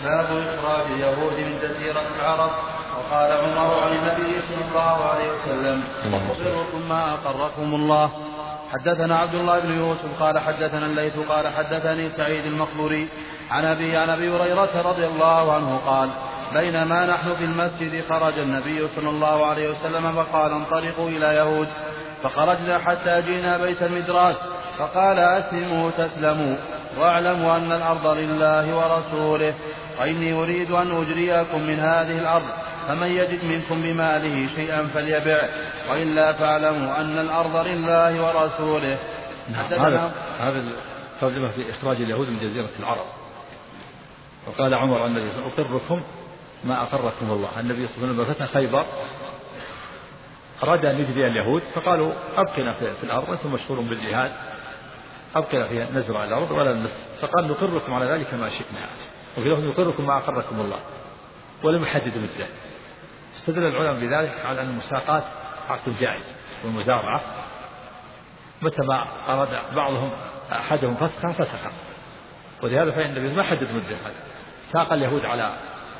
باب إخراج اليهود من جزيرة العرب. وقال عمر عن النبي صلى الله عليه وسلم أخبركم ما أقركم الله. حدثنا عبد الله بن يوسف قال حدثنا الليث قال حدثني سعيد المقبوري عن أبي هريرة رضي الله عنه قال بينما نحن في المسجد خرج النبي صلى الله عليه وسلم فقال انطلقوا إلى يهود، فخرجنا حتى جئنا بيت المدراس فقال أسلموا تسلموا واعلموا أن الأرض لله ورسوله، وإني أريد أن أجريكم من هذه الأرض، فمن يجد منكم بماله شيئا فليبع، وإلا فاعلموا أن الأرض لله ورسوله. هذا الترجمة في إخراج اليهود من جزيرة العرب. وقال عمر عن النبي صلى الله عليه وسلم أقركم ما أقركم الله. النبي صلى الله عليه وسلم فتح خيبر أراد أن يجري اليهود فقالوا أبقنا في الأرض، أنتم مشهور بالجهاد، أبقنا فيها نزرع الأرض ولا نمس. فقال نقركم على ذلك ما شئنا، وفي لفظ نقركم ما أقركم الله، ولم يحددوا مثله. استدل العلماء بذلك على أن المساقات عقد جائز، والمزارعة متى ما أراد بعضهم أحدهم فسخها فسخها، ولهذا فإن النبي ما حدد مدة. ساق اليهود على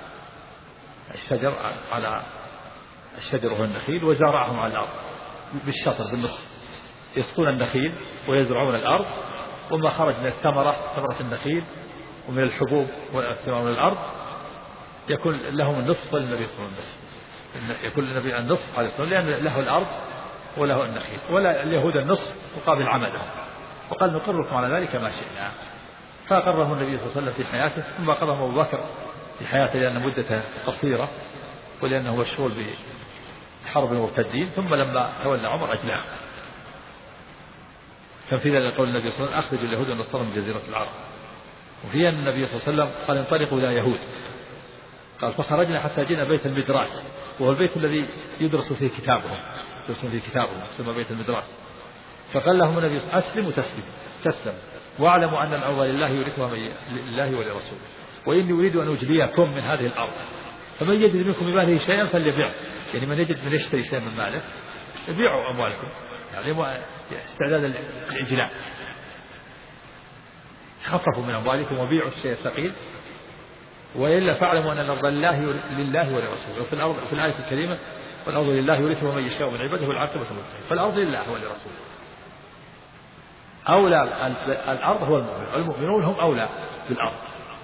الشجر وهو النخيل وزارعهم على الأرض بالشطر بالنصف، يسقون النخيل ويزرعون الأرض، وما خرج من ثمرة النخيل ومن الحبوب والثمار من الأرض يكون لهم النصف وللنبي صلى الله عليه وسلم، يكون للنبي النصف عليه الصلاة والسلام، لأن له الأرض وله النخيل، ولا اليهود النصف مقابل عملهم. وقال نقركم على ذلك ما شئنا. فأقره النبي صلى الله عليه وسلم في حياته، ثم أقره أبو بكر في حياته لأن مدته قصيرة ولأنه مشغول بحرب المرتدين، ثم لما تولى عمر أجلاه. كان في ذلك قول النبي صلى الله عليه وسلم أخرج اليهود والنصارى من جزيرة العرب. وفي أن النبي صلى الله عليه وسلم قال انطلقوا إلى يهود، قال فخرجنا حتى جئنا بيت المدراس، وهو البيت الذي يدرس فيه كتابهم، يسمى بيت المدراس. فقال لهم النبي صلى الله عليه وسلم أسلموا تسلم واعلموا أن الأرض لله يورثها لله ولرسوله، وإني أريد أن أجليكم من هذه الأرض، فمن يجد منكم بماله شيئا فليبيع. يعني من يجد من يشتري شيئا من ماله يبيعوا أموالكم، يعني استعداد الإجلاء، خففوا من أموالكم وبيعوا الشيء الثقيل، وإلا فاعلموا أن الأرض لله ولرسوله. وفي الأرض في الآية الكريمة والأرض لله يورثها من يشاء من عباده والعاقبة للمتقين، فالأرض لله ولرسوله. أولى الأرض هو المؤمن، المؤمنون هم أولى بالأرض.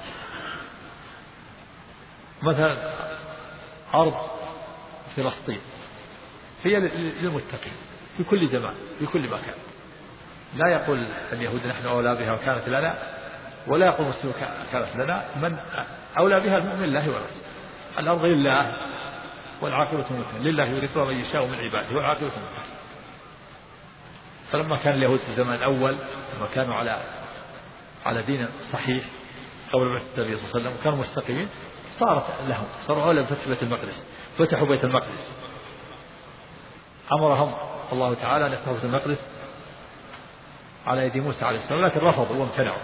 مثلا أرض فلسطين هي للمتقين في كل زمان في كل مكان، لا يقول اليهود نحن أولى بها وكانت لنا، ولا يقول المسلمون كانت لنا. من أولى بها المؤمن لله ورسوله. الأرض لله والعاقبة للمتقين، لله يورثها من يشاء من عباده والعاقبة للمتقين. فلما كان اليهود في الزمان الأول لما كانوا على دين صحيح قبل بعثة النبي صلى الله عليه وسلم وكانوا مستقيمين، صاروا أولى بفتح بيت المقدس، فتحوا بيت المقدس. أمرهم الله تعالى أن يفتحوا بيت المقدس على يد موسى عليه السلام، لكن رفضوا وامتنعوا.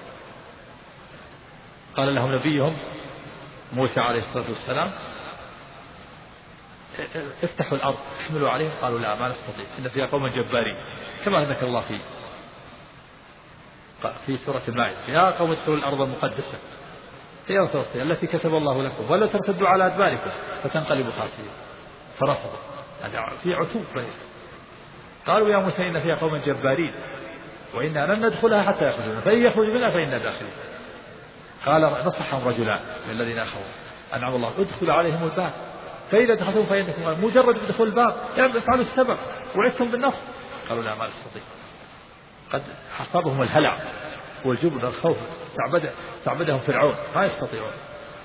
قال لهم نبيهم موسى عليه الصلاة والسلام افتحوا الأرض احملوا عليهم، قالوا لا ما نستطيع إن فيها قوما جبارين، كما ذكر الله في سورة المائدة يا قوم ادخلوا الأرض المقدسة هي فلسطين التي كتب الله لكم ولا ترتدوا على أدباركم فتنقلبوا خاسرين، فرفضوا. هذا في عتوب. قالوا يا موسى إن فيها قوما جبارين وإنا لن ندخلها حتى يخرجون، فإن يخرجوا منها فإنا داخلون. قال نصحهم رجلان من الذين أخذوا أنعم الله ادخلوا عليهم الباب فإذا دخلتم فإنكم مجرد دخول الباب يعني افعلوا السبب وعدتم بالنصر. قالوا لا ما نستطيع، قد حصبهم الهلع والجبن والخوف، استعبدهم فرعون ما يستطيعون.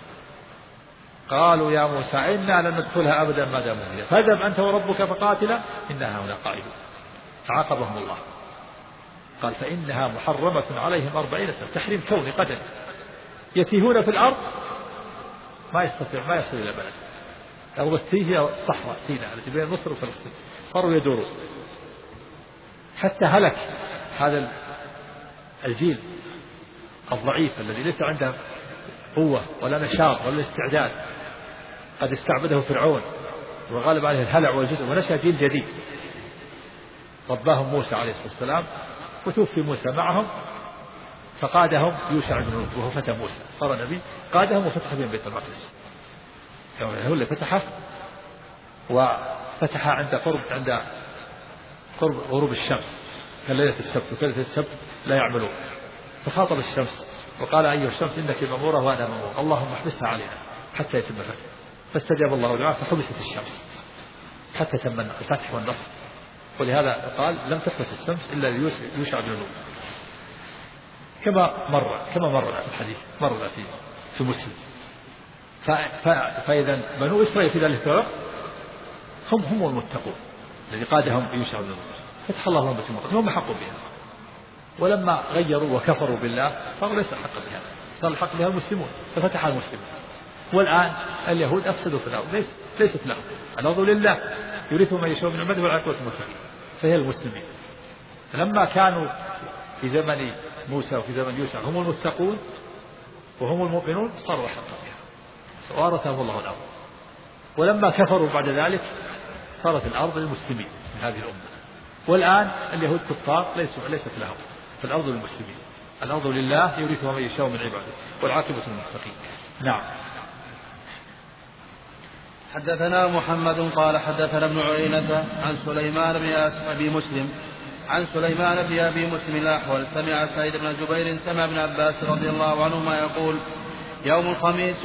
قالوا يا موسى إنا لن ندخلها أبدا ما داموا فيها فاذهب أنت وربك فقاتلا إنها هنا قاعدون. فعاقبهم الله قال فإنها محرمة عليهم 40 سنة، تحريم كوني قدري، يتيهون في الأرض ما يستطيع ما يصل إلى بلد. أرض التيه هي الصحراء سيناء التي بين مصر وفلسطين، صاروا يدورون حتى هلك هذا الجيل الضعيف الذي ليس عنده قوة ولا نشاط ولا استعداد، قد استعبده فرعون وغالب عليه الهلع والجزء، ونشأ جيل جديد رباهم موسى عليه الصلاة والسلام، وتوفي موسى معهم فقادهم يوشع بن نون وهو فتى موسى، صار نبي، قادهم وفتح بهم بيت المقدس، هو اللي فتحه، وفتح عند قرب غروب الشمس، كان ليلة السبت، وكانت السبت لا يعملون، فخاطب الشمس وقال أيها الشمس إنك مأمورة وأنا مأمور، اللهم احبسها علينا حتى يتم الفتح، فاستجاب الله دعاءه فحبست الشمس حتى تم الفتح والنصر. ولهذا قال لم تحبس الشمس إلا ليوشع بن نون، كما مر في الحديث، مر في مسلم. فإذا بنو إسرائيل في ذلك الوقت هم المتقون الذي قادهم يوشع بن نون، فتح الله لهم بيت المقدس، هم حقوا بها. ولما غيروا وكفروا بالله صار ليس الحق بها، صار الحق بها المسلمون، ففتح المسلمون. والآن اليهود أفسدوا في الأرض، ليست لهم الأرض لله يورث من يشاء من عباده والعاقبة للمتقين، فهي المسلمين. فلما كانوا في زمن موسى وفي زمن يوشع هم المتقون وهم المؤمنون صاروا الحق بها، وارثهم الله الأرض. ولما كفروا بعد ذلك صارت الأرض للمسلمين من هذه الأمة. والآن اليهود كفار ليست لهم، فالأرض للمسلمين، الأرض لله يورثها من يشاء من عباده والعاقبة للمتقين. نعم. حدثنا محمد قال حدثنا ابن عيينة عن سليمان بن أبي مسلم عن سليمان بن أبي مسلم الأحول سمع سعيد بن جبير سمع ابن عباس رضي الله عنهما يقول يوم الخميس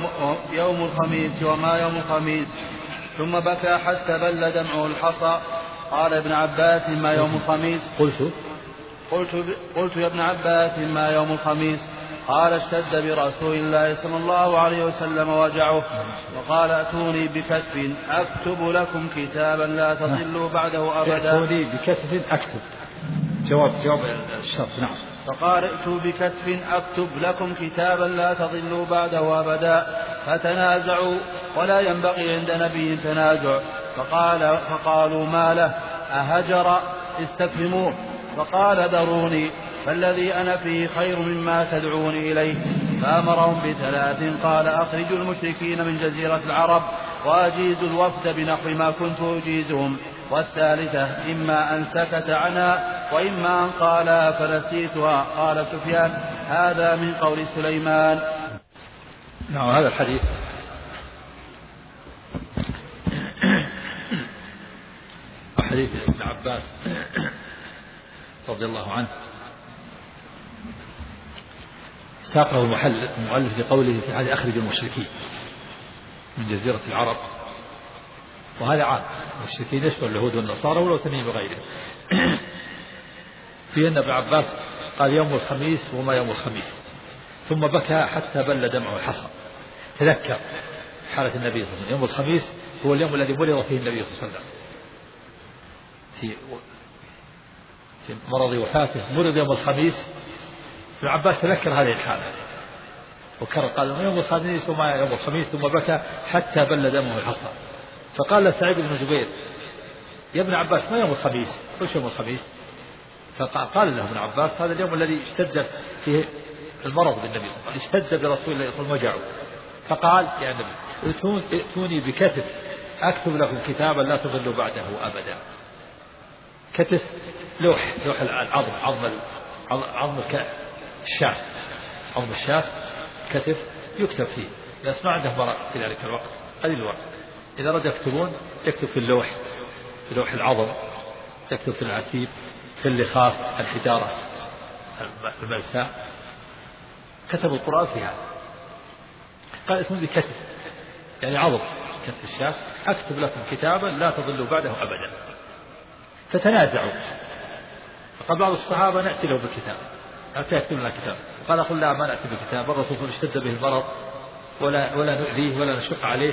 وما يوم الخميس، ثم بكى حتى بل دمعه الحصى. قال ابن عباس ما يوم الخميس؟ قلت يا ابن عباس ما يوم الخميس؟ قال اشتد برسول الله صلى الله عليه وسلم وجعه، وقال ائتوني بكتف أكتب لكم كتابا لا تضلوا بعده أبدا. ائتوني بكتف أكتب، جواب الشرط. نعم. فقال ائتوا بكتف أكتب لكم كتابا لا تضلوا بعده أبدا. فتنازعوا، ولا ينبغي عند نبي تنازع، فقالوا ما له أهجر استفهموه، فقال ذروني فالذي أنا فيه خير مما تدعوني إليه. فأمرهم ب3، قال أخرجوا المشركين من جزيرة العرب وأجيزوا الوفد بنحو ما كنت أجيزهم. والثالثة إما أن سكت عنها وإما أن قال فنسيتها. قال سفيان هذا من قول سليمان. نعم. هذا الحديث حديث ابن عباس رضي الله عنه، ساقه المؤلف لقوله في حديث أخرج المشركين من جزيرة العرب، وهذا عام، المشركين يشمل اليهود والنصارى ولو تميم بغيره. في أن ابن عباس قال يوم الخميس وما يوم الخميس، ثم بكى حتى بل دمعه الحصى، تذكر حالة النبي صلى الله عليه وسلم. يوم الخميس هو اليوم الذي مرض فيه النبي صلى الله عليه وسلم، في مرض وفاته مرض يوم الخميس. ابن عباس تذكر هذه الحالة وكرر قال يوم الخميس وما يوم الخميس، ثم بكى حتى بل دمه الحصى. فقال سعيد بن جبير يا ابن عباس ما يوم الخميس؟ وش يوم الخميس؟ فقال له ابن عباس هذا اليوم الذي اشتد فيه المرض بالنبي صلى الله عليه وسلم، اشتد برسول الله صلى الله عليه وسلم وجعه. فقال يا نبي ائتوني بكتف أكتب لكم كتابا لا تضلوا بعده أبدا. كتف لوح عظم الشاة، عظم الشاة كتف يكتب فيه، بس ما عنده مرض في ذلك الوقت، قليل الوقت. إذا رد يكتبون يكتب في اللوح، في لوح العظم، يكتب في العسيب، في اللخاف الحجارة الملساء، كتب القرآن فيها. قال اسمه بكتف يعني عظم كتف الشاة، أكتب لكم كتابا لا تضلوا بعده أبدا. فتنازعوا، فقال بعض الصحابة نأتي له بكتاب، حتى يكتب لنا كتاب. قال قل لا ما نأتي بكتاب، الرسول اشتد به المرض ولا نؤذيه ولا نشق عليه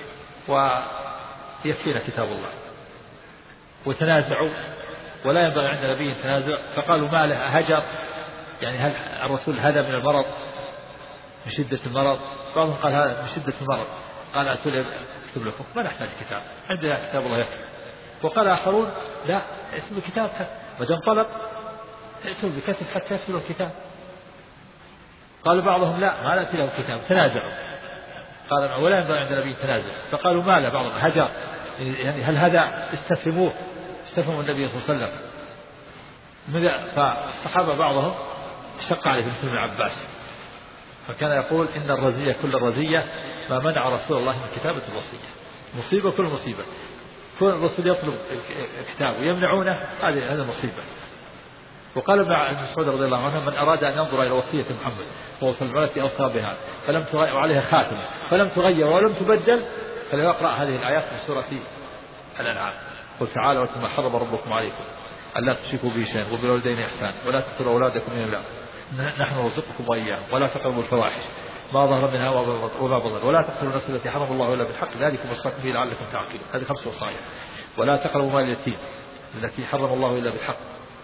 ويكفينا كتاب الله. وتنازعوا، ولا ينبغي عند نبي تنازع. فقالوا ما له هجر، يعني هل الرسول هذا من المرض من شدة المرض؟ بعضهم قال هذا من شدة المرض. قال أكتب لكم ما نحتاج كتاب، عندنا كتاب الله يكفي. وقال آخرون لا ائتوا بكتاب ما دام طلب، ائتوا بكتب حتى يكتبوا الكتاب. قال بعضهم لا ما نأتي له كتاب. تنازعوا، قال ولا ينبغي عند النبي تنازع. فقالوا ما له، بعضهم هجر، يعني هل هذا استفهموا النبي صلى الله عليه وسلم. فالصحابة بعضهم شق عليه مثل ابن عباس، فكان يقول إن الرزية كل الرزية ما منع رسول الله من كتابة الوصية. مصيبة كل مصيبة، كل الرسول يطلب الكتاب ويمنعونه، هذا مصيبة. وقال ابن مسعود رضي الله عنه: من أراد أن ينظر إلى وصية محمد صلى الله عليه وسلم التي أوصى بها فلم تغير وعليها خاتمة فلم تغير ولم تبدل فليقرأ هذه الآيات من سورة الأنعام: قل تعالوا واتلوا ما حرم ربكم عليكم ألا تشركوا به شيئا وبالوالدين إحسانا ولا تقتلوا أولادكم من إملاق نحن نرزقكم وإياهم ولا تقربوا الفواحش ما ظهر منها وما بطن ولا تقتلوا النفس التي حرم الله إلا بالحق ذلكم وصاكم به لعلكم تعقلون. هذه 5 وصايا. ولا تقربوا مال اليتيم التي حرم الله إلا بالحق،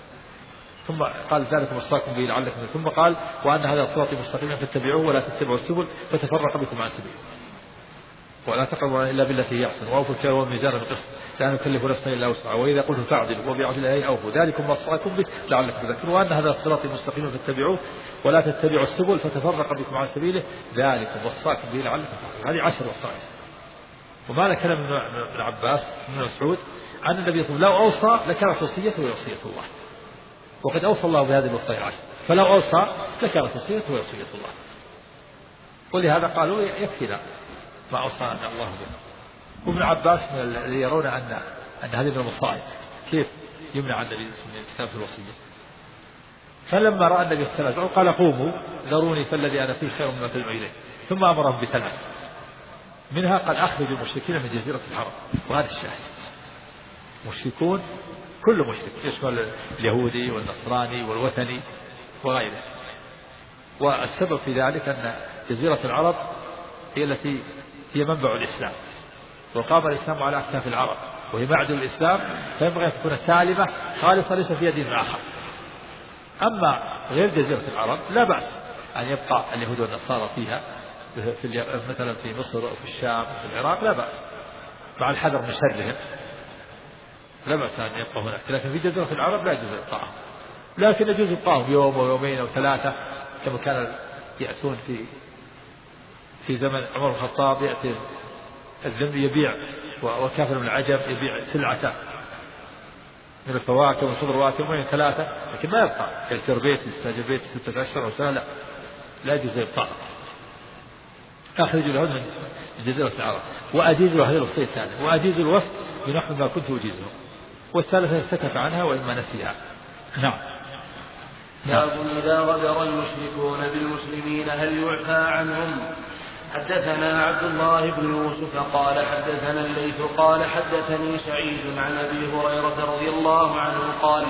ثم قال ذلك وصاكم به لعلكم، ثم قال: وأن هذا صراطي مستقيما فاتبعوه ولا تتبعوا السبل فتفرق بكم عن سبيله ولا تقربوا إلا بالتي هي أحسن وأوفوا الكيل والميزان بالقسط لا نكلف نفسا إلا وسعها وإذا قلتم فاعدلوا وبعدل الله أوفوا ذلكم وصاكم به لعلكم تذكرون وأن هذا صراطي مستقيما فاتبعوه ولا تتبعوا السبل فتفرق بكم عن سبيله ذلكم وصاكم به لعلكم تذكرون. هذه 10 وصايا. ومعنى كلام ابن عباس بن مسعود عن النبي صلى الله عليه وسلم: لو أوصى لكانت وصيته وصية الله، وقد أوصى الله بهذه الوصايا العشر، فلو أوصى لكانت وصيته وصية الله. ولهذا قالوا يكفينا ما أوصانا الله به. وابن عباس من الذين يرون أن هذه من المصائب، كيف يمنع النبي من كتابة الوصية. فلما رأى النبي التنازع قال: قوموا ذروني فالذي أنا فيه خير مما تدعون إليه. ثم أمرهم ب3 منها قال: أخرجوا المشركين من جزيرة العرب. وهذا الشاهد، مشركون كل مشرك يشمل اليهودي والنصراني والوثني وغيره. والسبب في ذلك أن جزيرة العرب هي التي هي منبع الإسلام، وقام الإسلام على أكتاف العرب وهي معدن الإسلام، فينبغي أن تكون سالمة خالصة ليس فيها دين آخر. أما غير جزيرة العرب لا بأس أن يبقى اليهود والنصارى فيها، مثلا في مصر وفي الشام وفي العراق لا بأس مع الحذر من شرهم، لا بأس أن يبقى هناك. لكن في جزيرة العرب لا يجوز إبقاءهم، لكن يجوز إبقاءهم يوم ويومين أو 3 كما كان يأتون في زمن عمر الخطاب. يأتي الذمي يبيع وكافر من العجم يبيع سلعته من الفواكه والخضروات يومين 3، لكن ما يبقى يأجر بيت يستأجر بيت 6 أشهر أو سنة، لا يجوز إبقاء. أخرجوا اليهود من جزيرة العرب وأجيزوا هذه الوصية الثانية وأجيزوا الوفد بنحو ما كنت أجيزه، والثالثة سكت عنها وإما نسيها. نعم. باب إذا غدر المشركون بالمسلمين هل يعفى عنهم؟ حدثنا عبد الله بن يوسف قال حدثنا الليث قال حدثني سعيد عن أبي هريرة رضي الله عنه قال: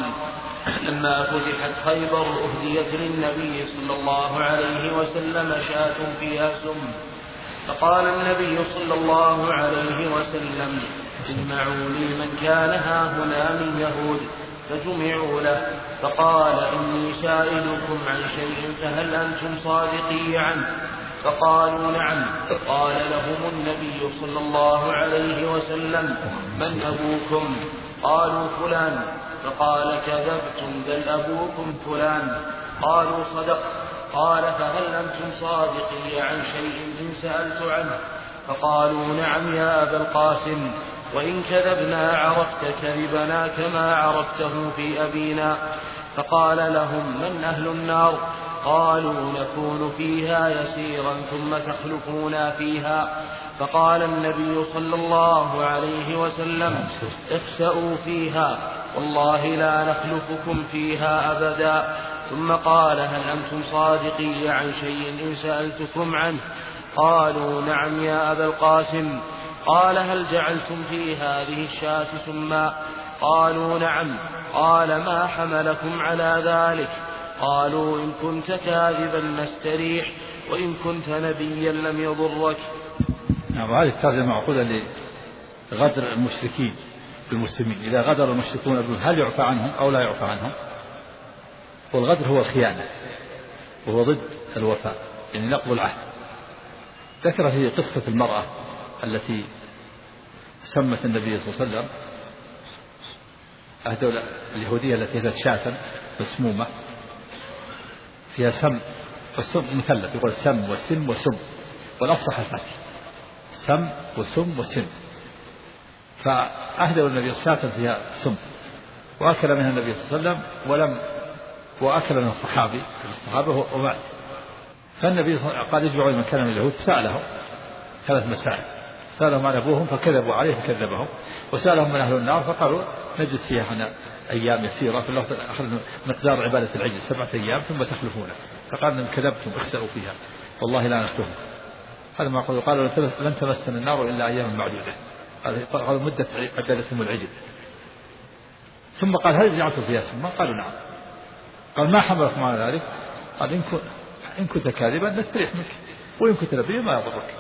لما فتحت خيبر أهديت للنبي صلى الله عليه وسلم شاة فيها سم، فقال النبي صلى الله عليه وسلم: اجمعوا لي من كان هاهنا من يهود، فجمعوا له، فقال: إني سائلكم عن شيء فهل أنتم صادقي عنه؟ فقالوا: نعم. قال لهم النبي صلى الله عليه وسلم: من أبوكم؟ قالوا: فلان. فقال: كذبتم بل أبوكم فلان. قالوا: صدق. قال: فهل أنتم صادقي عن شيء إن سألت عنه؟ فقالوا: نعم يا أبا القاسم، وإن كذبنا عرفت كذبنا كما عرفته في أبينا. فقال لهم: من أهل النار؟ قالوا: نكون فيها يسيرا ثم تخلفونا فيها. فقال النبي صلى الله عليه وسلم: اخسأوا فيها، والله لا نخلفكم فيها أبدا. ثم قال: هل أنتم صادقي عن شيء إن سألتكم عنه؟ قالوا: نعم يا أبا القاسم. قال: هل جعلتم في هذه الشاة سما؟ قالوا: نعم. قال: ما حملكم على ذلك؟ قالوا: إن كنت كاذبا نستريح، وإن كنت نبيا لم يضرك. نعم. هذه الترجمة معقولة لغدر المشركين بالمسلمين. إذا غدر المشركون هل يعفى عنهم أو لا يعفى عنهم؟ والغدر هو الخيانة وهو ضد الوفاء، يعني نقض العهد. ذكر في قصة المرأة التي سمت النبي صلى الله عليه وسلم اليهودية التي أهدت شاة مسمومة فيها سم، والسم مثلث يقول سم وسم وسم، والأفصح الفتح سم وسم وسم. فأهدوا النبي شاة فيها سم، وأكل منها النبي صلى الله عليه وسلم وأكل من الصحابة ومات. فالنبي قال يجمع من كان من اليهود، سألهم 3 مسائل، سألهم عن أبوهم فكذبوا عليه فكذبهم، وسألهم من أهل النار فقالوا نجلس فيها احنا أيام يسيرة، في اللحظة أخذ مقدار عبادة العجل 7 أيام ثم تخلفونه، فقال إن كذبتم اخسأوا فيها والله لا نخلفهم. هذا ما قالوا لن تمسنا النار إلا أيام معدودة، قالوا مدة عبادتهم العجل. ثم قال هل جعلتم فيها سما؟ قالوا نعم. قال ما حملكم على ذلك؟ قال إن كنت كاذبا نستريح منك، وإن كنت نبيا ما يضرك.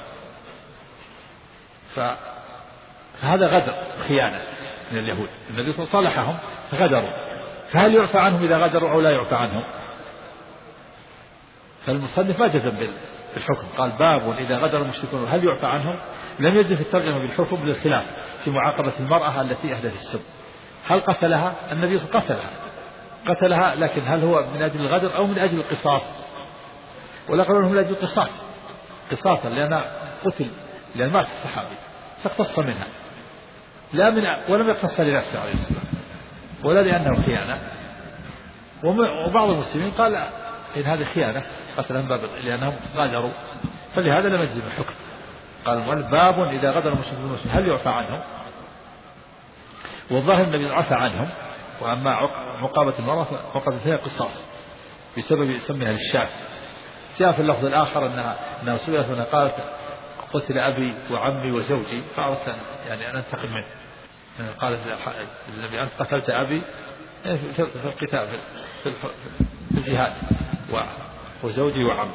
فهذا غدر، خيانة من اليهود. النبي صالحهم فغدروا، فهل يعفى عنهم إذا غدروا أو لا يعفى عنهم؟ فالمصنف ما جزم بالحكم، قال باب إذا غدر المشركون هل يعفى عنهم. لم يجزم في الترجمة بالحكم للخلاف في معاقبة المرأة التي أحدث السب. هل قتلها؟ النبي قتلها، لكن هل هو من أجل الغدر أو من أجل القصاص؟ ولا قالوا من أجل القصاص، قصاصا لأن قتل لأن مات الصحابي فاقتص منها، ولم يقتص لنفسه عليه السلام ولا لأنه خيانة. وبعض المسلمين قال إن هذه خيانة قتلهم لأنهم غادروا، فلهذا لم يجزم الحكم. قال باب إذا غدر المشركون هل يعفى عنهم. والظاهر النبي عفى عنهم، وأما عقابة المرأة فقد فيها قصاص بسبب سمها للشاة. جاء في اللفظ الآخر أنها سئلت وأنها قالت قتل أبي وعمي وزوجي فأردت يعني أن أنتقم منه. قالت النبي أنت قتلت أبي في القتال في الجهاد وزوجي وعمي.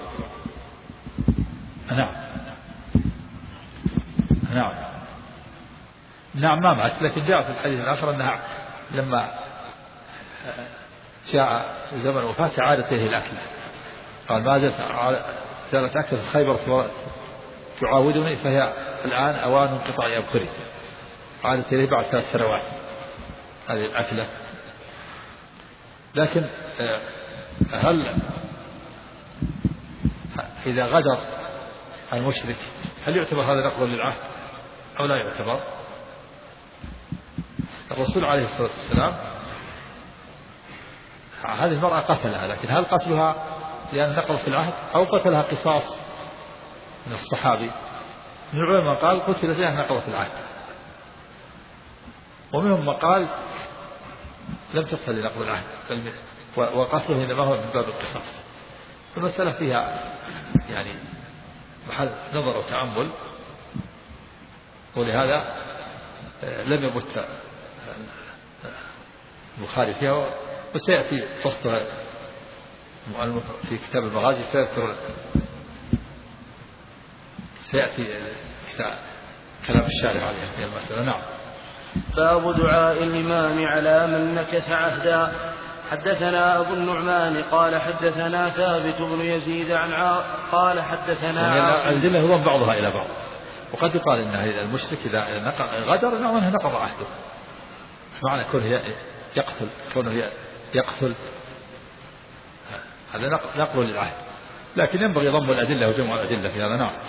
نعم ما مات، لكن جاء في الحديث الآخر أنها لما جاء زمن وفاته عادت إليه الأكل. قال ما زالت أكل في خيبر تعاودني، فهي الآن أوان انقطاع أبخري، عادت إليه بعد 3 سنوات هذه الأكلة. لكن هل إذا غدر المشرك هل يعتبر هذا نقض للعهد أو لا يعتبر؟ الرسول عليه الصلاة والسلام هذه المرأة قتلها، لكن هل قتلها لأن نقض في العهد أو قتلها قصاص من الصحابي؟ من العلماء قال قتلت لأن نقض في العهد، ومنهم ما قال لم تقتل لنقض العهد وقتله إنما هو من باب القصاص. المسألة فيها يعني محل نظر وتأمل، ولهذا لم يبت البخاري فيها، وسيأتي فصلها في كتاب المغازي سيأتي كلام الشارع عليها في المسألة. نعم. باب دعاء الإمام على من نكث عهدا. حدثنا أبو النعمان قال حدثنا ثابت بن يزيد قال حدثنا الأدلة يضم بعضها إلى بعض، وقد يقال إن المشرك إذا غدر أنه نقض عهده، معنى كونه يقتل هذا نقض للعهد، لكن ينبغي ضم الأدلة وجمع الأدلة في هذا. نعم.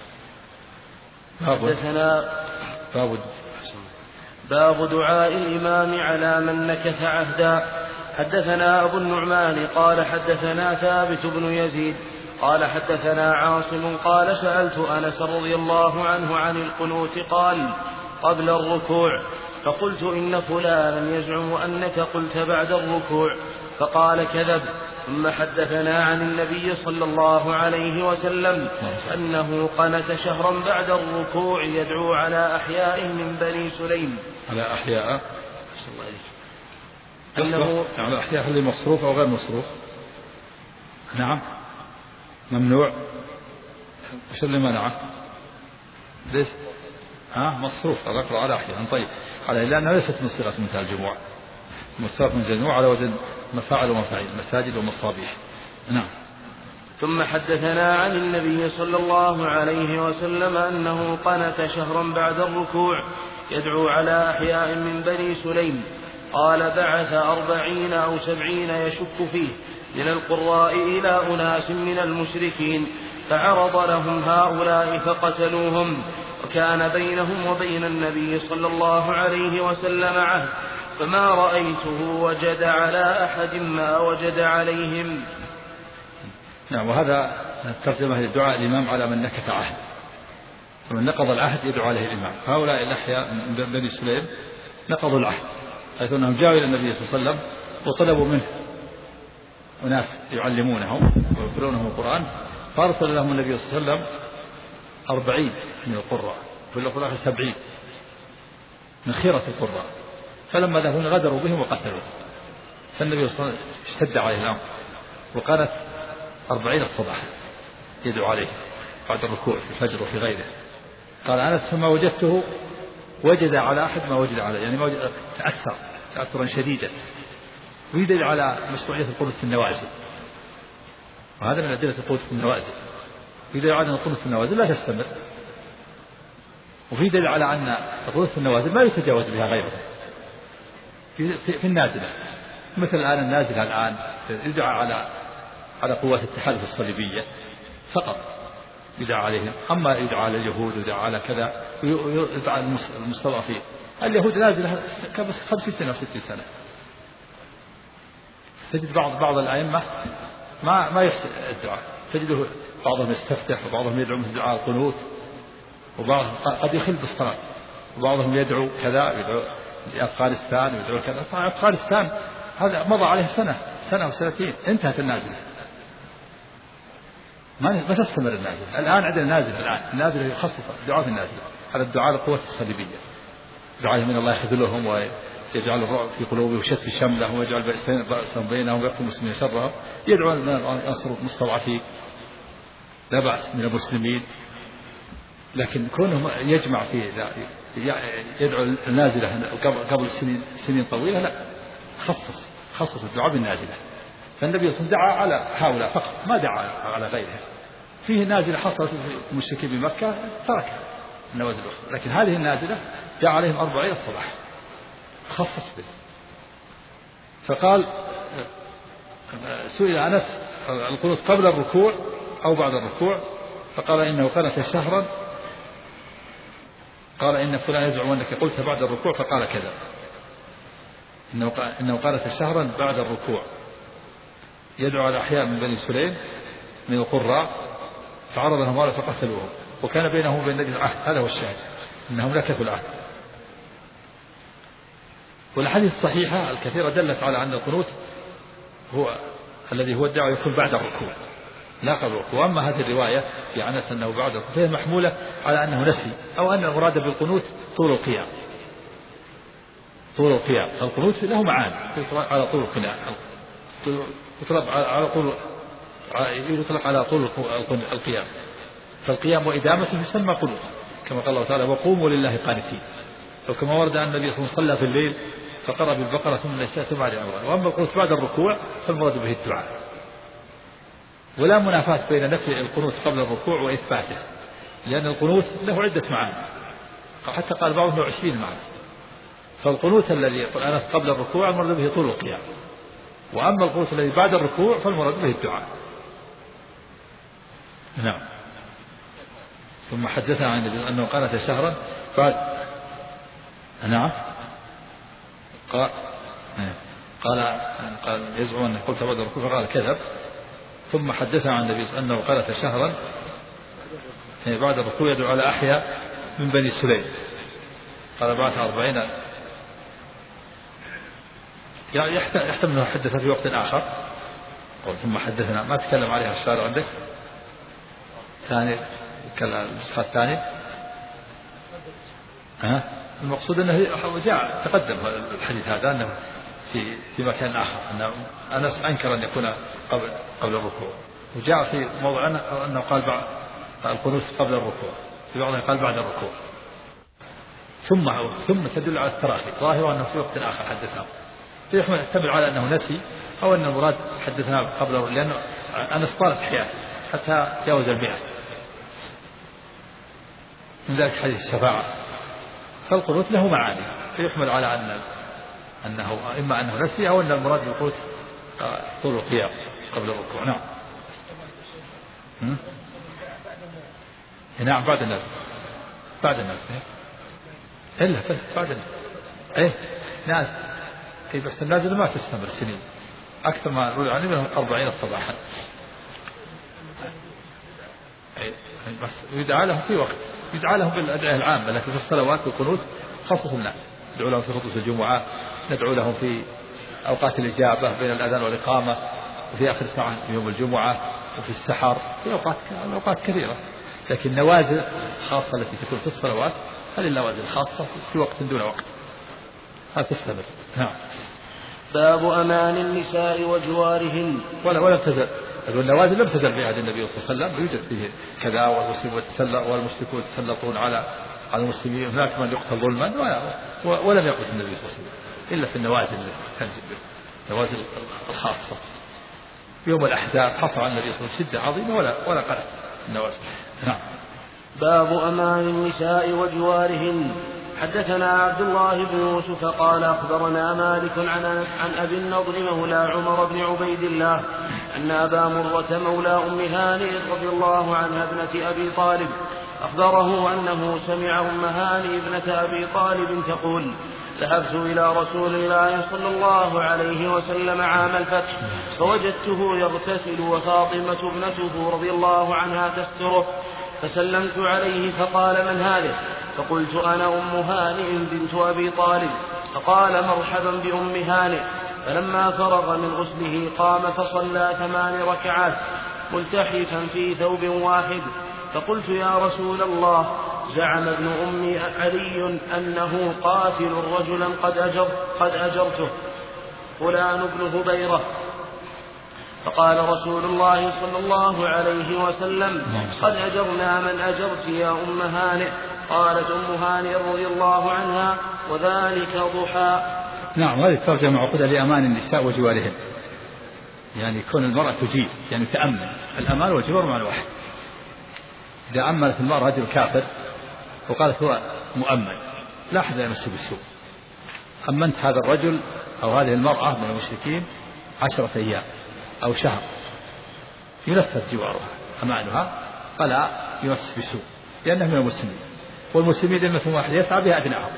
باب دعاء الإمام على من نكث عهدا. حدثنا أبو النعمان قال حدثنا ثابت بن يزيد قال حدثنا عاصم قال سألت أنس رضي الله عنه عن القنوت قال قبل الركوع، فقلت إن فلانا يزعم أنك قلت بعد الركوع، فقال كذب. ثم حدثنا عن النبي صلى الله عليه وسلم أنه قنت شهرا بعد الركوع يدعو على أحياء من بني سليم. على أحياء على أحياء اللي مصروف أو غير مصروف. نعم ممنوع. وش اللي منعه؟ ليش مصروف الركض على أحياء. طيب لأنها ليست من صيغة مثال الجموع، مصروف من جموع على وزن مفاعل ومفاعيل، مساجد ومصابيح. نعم. ثم حدثنا عن النبي صلى الله عليه وسلم أنه قنت شهرا بعد الركوع يدعو على أحياء من بني سليم. قال بعث 40 أو 70 يشك فيه من القراء إلى أناس من المشركين، فعرض لهم هؤلاء فقتلوهم، وكان بينهم وبين النبي صلى الله عليه وسلم عهد، فما رأيته وجد على أحد ما وجد عليهم. نعم. وهذا ترجمة للدعاء الإمام على من نكث عهد، ومن نقض العهد يدعو عليه الإمام. فهؤلاء الأحياء من بني سليم نقضوا العهد، حيث أنهم جاءوا إلى النبي صلى الله عليه وسلم وطلبوا منه وناس يعلمونهم ويقرؤونهم القرآن، فأرسل لهم النبي صلى الله عليه وسلم 40 من القراء، في الآخر 70 من خيرة القراء، فلما ذهبوا غدروا بهم وقتلوا. فالنبي صلى الله عليه وسلم اشتد عليه الأمر، وقالت 40 الصباح يدعو عليه بعد الركوع في الفجر وفي غيره. قال أنس فما وجدته وجد على أحد ما وجد عليه، يعني تأثر تأثرا شديدا، ويدل على مشروعية القنوت في النوازل، وهذا من أدلة القنوت في النوازل، ويدل على أن القنوت في النوازل لا تستمر، وفي دليل على أن القنوت في النوازل ما يتجاوز بها غيره في النازلة، مثل الآن النازلة الآن يدعى على قوات التحالف الصليبية فقط يدعى عليهم، أما يدعى على اليهود ويدعى على كذا ويدعى على المستضعفين. اليهود نازلة 50 سنة و60 سنة. تجد بعض الأئمة ما يحسن الدعاء، تجده بعضهم يستفتح وبعضهم يدعو مثل دعاء القنوت، وبعضهم قد يخل بالصلاة، وبعضهم يدعو كذا، يدعو لأفغانستان ويدعو كذا. صحيح أفغانستان هذا مضى عليه سنة وسنتين، انتهت النازلة، ما تستمر النازلة. الآن عندنا نازلة، النازلة يخصص دعاء في النازلة على الدعاء للقوات الصليبية، دعاء من الله يخذلهم ويجعل الرعب في قلوبهم ويشتت شملهم ويجعل بأسهم بينهم ويقتل المسلمين شرهم، يدعو أن ينصر المستضعفين لا بأس من المسلمين. لكن كونهم يجمع فيه يدعو النازلة قبل سنين طويلة، لا، خصص الدعاء بالنازلة. فالنبي صلى الله عليه وسلم دعا على هؤلاء فقط، ما دعا على غيرها. فيه نازلة حصلت في المشركين بمكة تركها النوازل الأخرى، لكن هذه النازلة دعا عليهم 40 الصباح، خصص به. فقال سئل أنس القنوت قبل الركوع أو بعد الركوع، فقال إنه قنت شهرا. قال إن فلان يزعم أنك قلت بعد الركوع، فقال كذا، إنه قالت شهرا بعد الركوع يدعو على أحياء من بني سليم من القراء، فعرضهم على فقتلوهم، وكان بينهم وبين النبي عهد. هذا هو الشاهد، إنهم نكثوا العهد. والحديث الصحيحة الكثيرة دلت على أن القنوت هو الذي هو الدعوة يكون بعد الركوع لا قبل الركوع. وأما هذه الرواية في أنس أنه بعد الركوع فهي محمولة على أنه نسي، أو أن المراد بالقنوت طول القيام. فالقنوت له معاني، على طول القيام، يطلق على طول القيام. فالقيام وإدامته يسمى قنوت، كما قال الله تعالى وقوموا لله قانتين. وكما ورد أن النبي صلى الله عليه وسلم صلى في الليل فقرأ بالبقرة ثم النساء ثم آل عمران. وأما القنوت بعد الركوع فالمراد به الدعاء، ولا منافاة بين نفي القنوت قبل الركوع وإثباته، لأن القنوت له عدة معاني، حتى قال بعضهم 20 معنى. فالقنوت الذي يقول أنس قبل الركوع المراد به طول القيام، وأما القنوت الذي بعد الركوع فالمراد به الدعاء. نعم. ثم حدثنا عن النبي أنه قالت شهرا بعد. نعم. قال يزعم أنه قلت بعد الركوع، فقال كذب. ثم حدثنا عن النبي أنه قالت شهرا بعد الركوع يدعو على أحياء من بني سليم. قال بعد 40. يحتمل أنه حدث في وقت آخر. ثم حدثنا، ما تكلم عليها الشارع عندك ثاني النسخة الثانية. المقصود أنه جاء تقدم الحديث هذا أنه في مكان آخر، أن أنس أنكر أن يكون قبل الركوع، وجاء في موضع أنه قال القنوت قبل الركوع، في بعضهم قال بعد الركوع. ثم تدل على التراخي، ظاهر أنه في وقت آخر حدثنا، فيحتمل على أنه نسي، أو أن المراد حدثنا قبل، لأنه أنس طالت حياته حتى جاوز 100. من ذلك حديث الشفاعة. فالقنوت له معاني، فيحمل على أنه إما أنه نسي، أو أن المراد بالقنوت طول القيام قبل الركوع. نعم. نعم بعد الناس إلا بعد الناس. ناس أي بس النازلة ما تستمر سنين، أكثر ما روي عنه منهم 40 صباحا، بس يدعى لهم في وقت، يدعى لهم بالأدعية العامة، لكن في الصلوات والقنوت خصص الناس، ندعو لهم في خطبة الجمعة، ندعو لهم في أوقات الإجابة بين الأذان والإقامة، وفي آخر ساعة في يوم الجمعة، وفي السحر، في أوقات كثيرة. لكن النوازل خاصة التي تكون في الصلوات هذه النوازل خاصة في وقت دون وقت، هذا تستمر. نعم. باب أمان النساء وجوارهن. ولم تزل النوازل لم تزل في عهد النبي صلى الله عليه وسلم، يوجد فيه كذا، والمشركون يتسلطون على المسلمين، هناك من يقتل ظلما، ولم يقتل النبي صلى الله عليه وسلم إلا في النوازل التي تنزل به، النوازل الخاصة. يوم الأحزاب حصل على النبي صلى الله عليه وسلم شدة عظيمة ولا قلت النوازل. نعم. باب أمان النساء وجوارهن. حدثنا عبد الله بن يوسف قال أخبرنا مالك عن أبي النضر مولى عمر بن عبيد الله أن أبا مرة مولى أم هانئ رضي الله عنها ابنة أبي طالب أخبره أنه سمع أم هانئ ابنة أبي طالب تقول: ذهبت إلى رسول الله صلى الله عليه وسلم عام الفتح فوجدته يغتسل وفاطمة ابنته رضي الله عنها تستره، فسلمت عليه فقال: من هذه؟ فقلت: أنا أم هانئ بنت أبي طالب. فقال: مرحبا بأم هانئ. فلما فرغ من غسله قام فصلى 8 ركعات ملتحفا في ثوب واحد. فقلت: يا رسول الله، زعم ابن أم علي أنه قاتل رجلا قد أجرته فلان بن هبيرة. فقال رسول الله صلى الله عليه وسلم: قد أجرنا من أجرت يا أم هانئ. قالت أم هانئ رضي الله عنها: وذلك ضحى. نعم. هذه الترجمة عقودة لأمان النساء وجوارهن، يعني كون المرأة تجير، يعني تأمن. الأمان والجوار معنى واحد. إذا أمنت المرأة رجل كافر وقالت هو مؤمن لا أحد يمس بالسوء، أمنت هذا الرجل أو هذه المرأة من المشركين 10 أيام أو شهر، ينفذ جوارها أمانها فلا يمس بسوء، لأنه من المسلمين، والمسلمين ذمة واحدة يسعى بها أدناهم.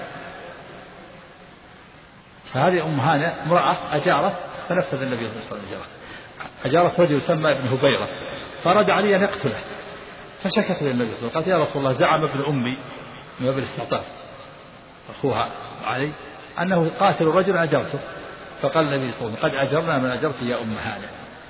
فهذه أم هانئ امرأة أجارت فنفذ النبي صلى الله عليه وسلم أجارت رجل يسمى ابن هبيرة، فأراد علي أن يقتله، فشكت للنبي صلى الله عليه وسلم قالت: يا رسول الله، زعم ابن أمي من باب الاستعطاف أخوها علي أنه قاتل رجل أجرته. فقال النبي صلى الله عليه وسلم: قد أجرنا من أجرت يا أم هانئ.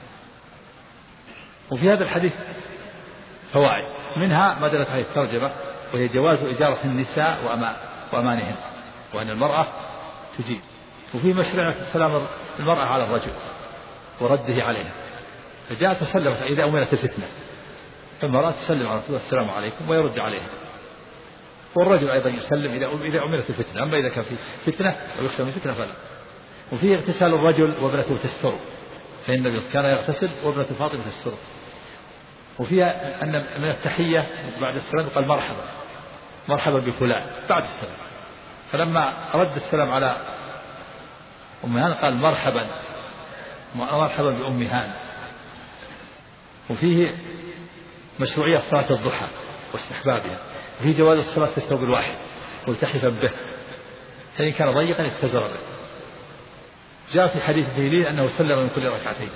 وفي هذا الحديث فوائد، منها ما دلت عليه الترجمة، وهي جواز إجارة النساء وأمانهن، وأن المرأة تجيب. وفي مشروعية السلام المرأة على الرجل ورده عليها، فجاءت وسلمت إذا أمنت الفتنة، فالمرأة تسلم على رسول السلام عليكم ويرد عليها، والرجل أيضا يسلم إذا أمنت الفتنة. أما إذا كان في فتنة أو يخشى من فتنة فلا. وفيه اغتسال الرجل وابنته تستر، فإن النبي كان يغتسل وابنته فاطمة تستر. وفيها أن من التحية بعد السلام قال: مرحبا بفلان بعد السلام. فلما رد السلام على أم هانئ قال: مرحبا بأم هانئ. وفيه مشروعية صلاة الضحى واستحبابها، وفيه جواز الصلاة في الثوب الواحد ملتحفا به، فإن كان ضيقا اتزر به. جاء في حديث دليل أنه سلم من كل ركعتين،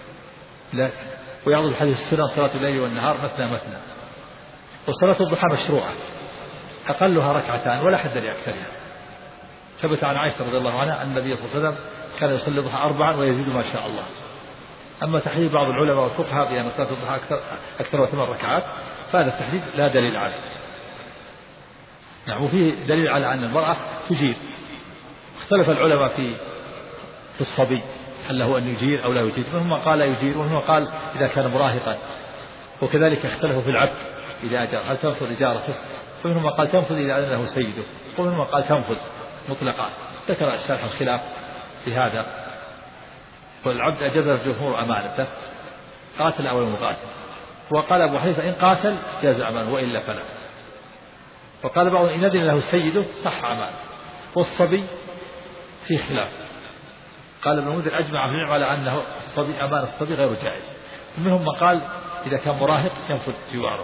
ويعرض الحديث السنة صلاة الليل والنهار مثنى. وصلاة الضحى مشروعة أقلها 2 ركعات ولا حد لأكثرها. ثبت عن عائشة رضي الله عنها أن النبي صلى الله عليه وسلم كان يصلي الضحى 4 ويزيد ما شاء الله. أما تحديد بعض العلماء والفقهاء بأن صلاة الضحى أكثر 8 ركعات فهذا التحديد لا دليل عليه. نعم. وفيه دليل على أن المرأة تجير. اختلف العلماء في الصبي هل له أن يجير أو لا يجير، منهم من قال يجير ومنهم من قال إذا كان مراهقا. وكذلك اختلفوا في العبد إذا أجار هل تنفذ إجارته، ومنهم من قال تنفذ إذا أذن له سيده، ومنهم من قال تنفذ مطلقا. ذكر الشارح الخلاف في هذا. والعبد أجاز الجمهور أمانته قاتل أو المقاتل، وقال أبو حنيفة إن قاتل جاز أمانه وإلا فلا. وقال بعض إن أذن له سيده صح أمانه. والصبي في خلاف، قال ابن المنذر أجمع في العلم على أنه أمان الصبي غير جائز. منهم من قال إذا كان مراهق ينفذ جواره.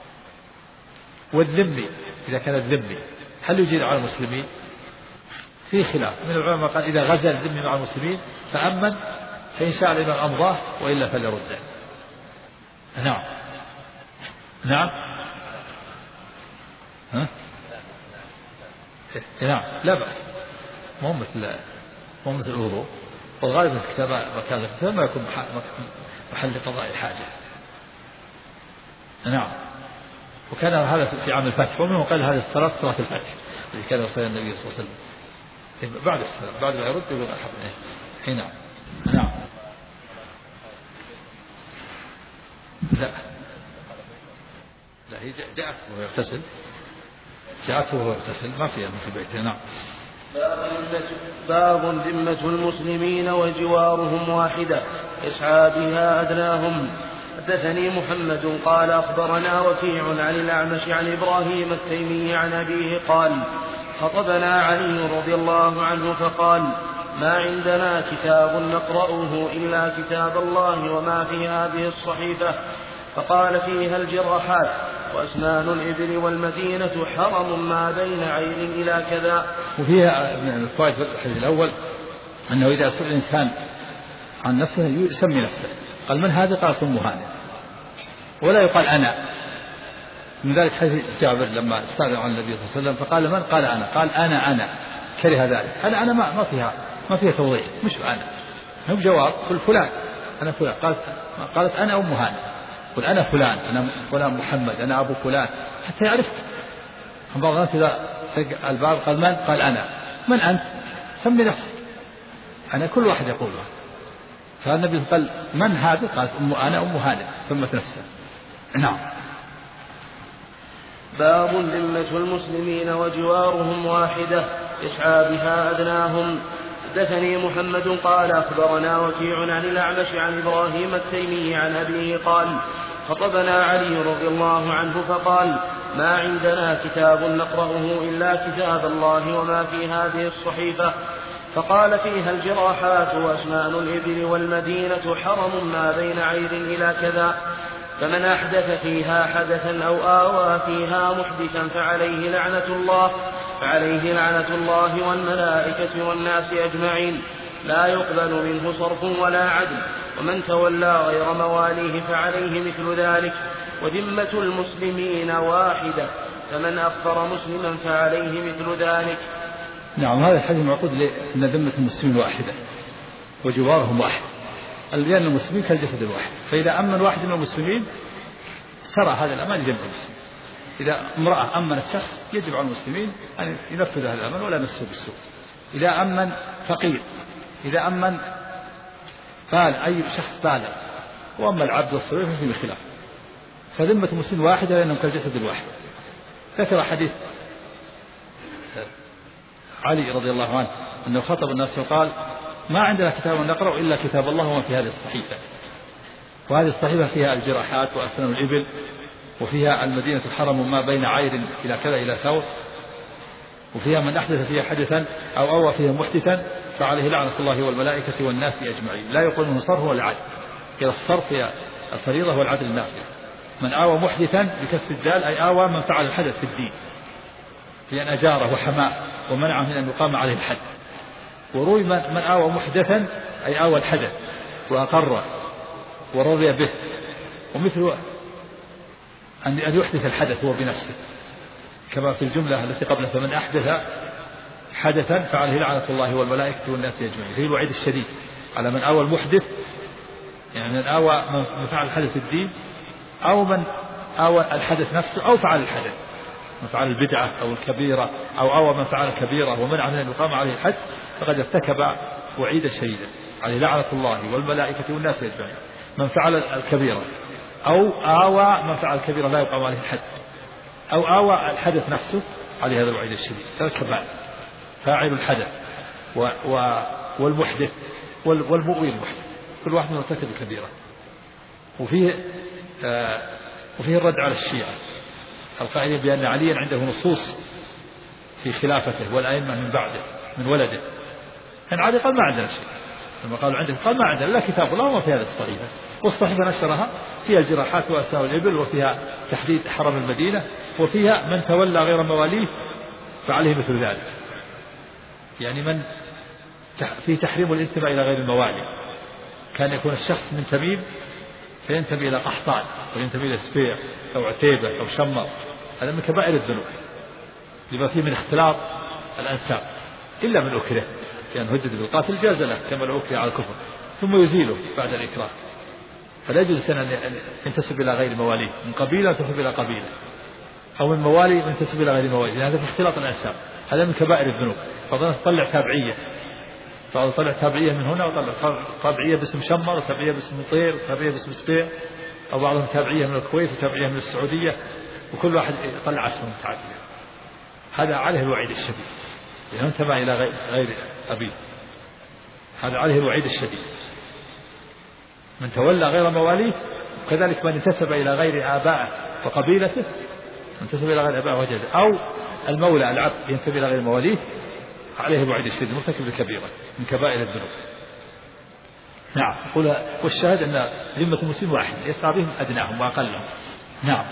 والذمي إذا كان الذمي هل يجير على المسلمين؟ في خلاف من العلماء قال إذا غزا الذمي مع المسلمين فأمن فإن شاء الإمام أمضاه وإلا فليرده. نعم نعم ها؟ نعم لا بأس، مو مثل الوضوء، والغالب في مكان الاغتسال ما يكون محل قضاء الحاجة. نعم. وكان هذا في عام الفتح، ومنهم قال هذه الصلاة صلاة الفتح اللي كان يصلي النبي صلى الله عليه وسلم بعد السلام، بعد ما يرد يقول الحمد لله. نعم نعم لا هي جاءته وهو يغتسل ما فيها في بيته. نعم. باب ذمة المسلمين وجوارهم واحدة يسعى بها أدناهم. حدثني محمد قال أخبرنا وكيع عن الأعمش عن إبراهيم التيمي عن أبيه قال خطبنا علي رضي الله عنه فقال ما عندنا كتاب نقرأه إلا كتاب الله وما في هذه الصحيفة، فقال فيها الجراحات وأسنان الإبل والمدينة حرم ما بين عين إلى كذا. وفيها من الفوائد في الحديث الأول أنه إذا سئل الإنسان عن نفسه يسمي نفسه، قال من هذا؟ قال ثم هانئ، ولا يقال أنا. من ذلك حديث جابر لما استأذن عن النبي صلى الله عليه وسلم فقال من؟ قال أنا. قال أنا كره ذلك. أنا ما فيها توضيح، مش أنا، هم جواب قل فلان أنا فلان. قالت أنا أم هانئ، قل أنا فلان، أنا فلان محمد، أنا أبو فلان، حتى يعرفت. بعض الناس إذا الباب قال من؟ قال أنا. من أنت؟ سمي نفسك. أنا كل واحد يقولها. فالنبي قال من هذا؟ قال أنا أم هانئ، سمت نفسها. نعم. باب ذمة المسلمين وجوارهم واحدة يسعى بها أدناهم. حدثني محمد قال أخبرنا وكيع عن الأعمش عن إبراهيم التيمي عن أبيه قال خطبنا علي رضي الله عنه فقال ما عندنا كتاب نقرأه إلا كتاب الله وما في هذه الصحيفة، فقال فيها الجراحات وأسنان الإبل والمدينة حرم ما بين عير إلى كذا، فمن أحدث فيها حدثا أو آوى فيها محدثا فعليه لعنة الله والملائكة والناس أجمعين، لا يقبل منه صرف ولا عدل، ومن تولى غير مواليه فعليه مثل ذلك، وذمة المسلمين واحدة، فمن أخفر مسلما فعليه مثل ذلك. نعم. هذا الحديث معقود لأن ذمة المسلمين واحدة وجوارهم واحد، لأن المسلمين كالجسد الواحد، فإذا أمن واحد من المسلمين سرى هذا الأمان لجميع المسلمين. إذا امرأة أمنت شخص يجب على المسلمين أن ينفذ هذا الأمان ولا يمسه بالسوء. إذا أمن فقير، إذا أمن أي شخص بالغ، وأما العبد والصغير ففيه خلاف. فذمة المسلمين واحدة لأنهم كالجسد الواحد. ذكر حديث علي رضي الله عنه أنه خطب الناس وقال ما عندنا كتاب نقرأ إلا كتاب الله وما في هذه الصحيفة. وهذه الصحيفة فيها الجراحات وأسنان الإبل، وفيها المدينة حرم ما بين عير إلى كذا إلى ثور، وفيها من أحدث فيها حدثا أو أوى فيها محدثا فعليه لعنة الله والملائكة والناس أجمعين، لا يقول منه صرف ولا عدل. كذا الصرف هي الفريضة والعدل النافع. من آوى محدثا بكسر الدال أي آوى من فعل الحدث في الدين، لأن أجاره وحماه ومنعه من أن يقام عليه الحد. وروي من آوى محدثا أي آوى الحدث وأقره ورضي به، ومثل أن يحدث الحدث هو بنفسه، كما في الجملة التي قبلها فمن أحدث حدثا فعليه لعنة الله والملائكة والناس أجمعين. فيه الوعيد الشديد على من آوى المحدث، يعني من آوى من فعل الحدث الدين، أو من آوى الحدث نفسه أو فعل الحدث، من فعل البدعة أو الكبيرة، أو آوى من فعل الكبيرة ومنع من أن يقام عليه الحد، فقد ارتكب وعيدا شديدا عليه لعنة الله والملائكة والناس أجمعين. من فعل الكبيرة أو آوى من فعل الكبيرة لا يقام عليه الحد، أو آوى الحدث نفسه عليه هذا الوعيد الشديد. تركب فاعل الحدث والمحدث والمؤوي المحدث، كل واحد منهم ارتكب الكبيرة. وفيه الرد على الشيعة القائلين بأن عليا عنده نصوص في خلافته والأئمة من بعده من ولده. يعني علي قال ما عندنا شيء، لما قالوا عنده قال ما عندنا لا كتاب الله وما في هذه الصحيفة. والصحيفة نشرها فيها الجراحات وأسنان الإبل، وفيها تحديد حرم المدينة، وفيها من تولى غير مواليه فعليه مثل ذلك. يعني من في تحريم الانتماء إلى غير الموالي، كان يكون الشخص من تميم فينتمي إلى قحطان وينتمي إلى سبيع أو عتيبة أو شمر، هذا من كبائر الذنوب لما فيه من اختلاط الأنساب، إلا من أكره لأن هدد بالقاتل جاز له كما لو أكره على الكفر ثم يزيله بعد الإكراه. فلا يجوز أن ينتسب إلى غير مواليه، من قبيلة ينتسب إلى قبيلة، أو من موالي ينتسب إلى غير موالي، هذا في اختلاط الأنساب، هذا من كبائر الذنوب. فضلا تطلع تابعية، فطلع تابعية من هنا وطلع تابعية باسم شمر وتابعية باسم مطير وتابعية باسم سبيع، أو بعضهم تابعية من الكويت وتابعية من السعودية، وكل واحد يطلع اسمه متعدد. هذا عليه الوعيد الشديد إذا انتمى إلى غير أبيه، هذا عليه الوعيد الشديد. من تولى غير مواليه، وكذلك من انتسب إلى غير آبائه وقبيلته، انتسب إلى غير آبائه وجده، أو المولى العبد ينتمي إلى غير مواليه، عليه الوعيد الشديد، مرتكب الكبيرة من كبائر الذنوب. نعم. والشاهد أن ذمة المسلم واحد يسعى بهم أدناهم وأقلهم. نعم.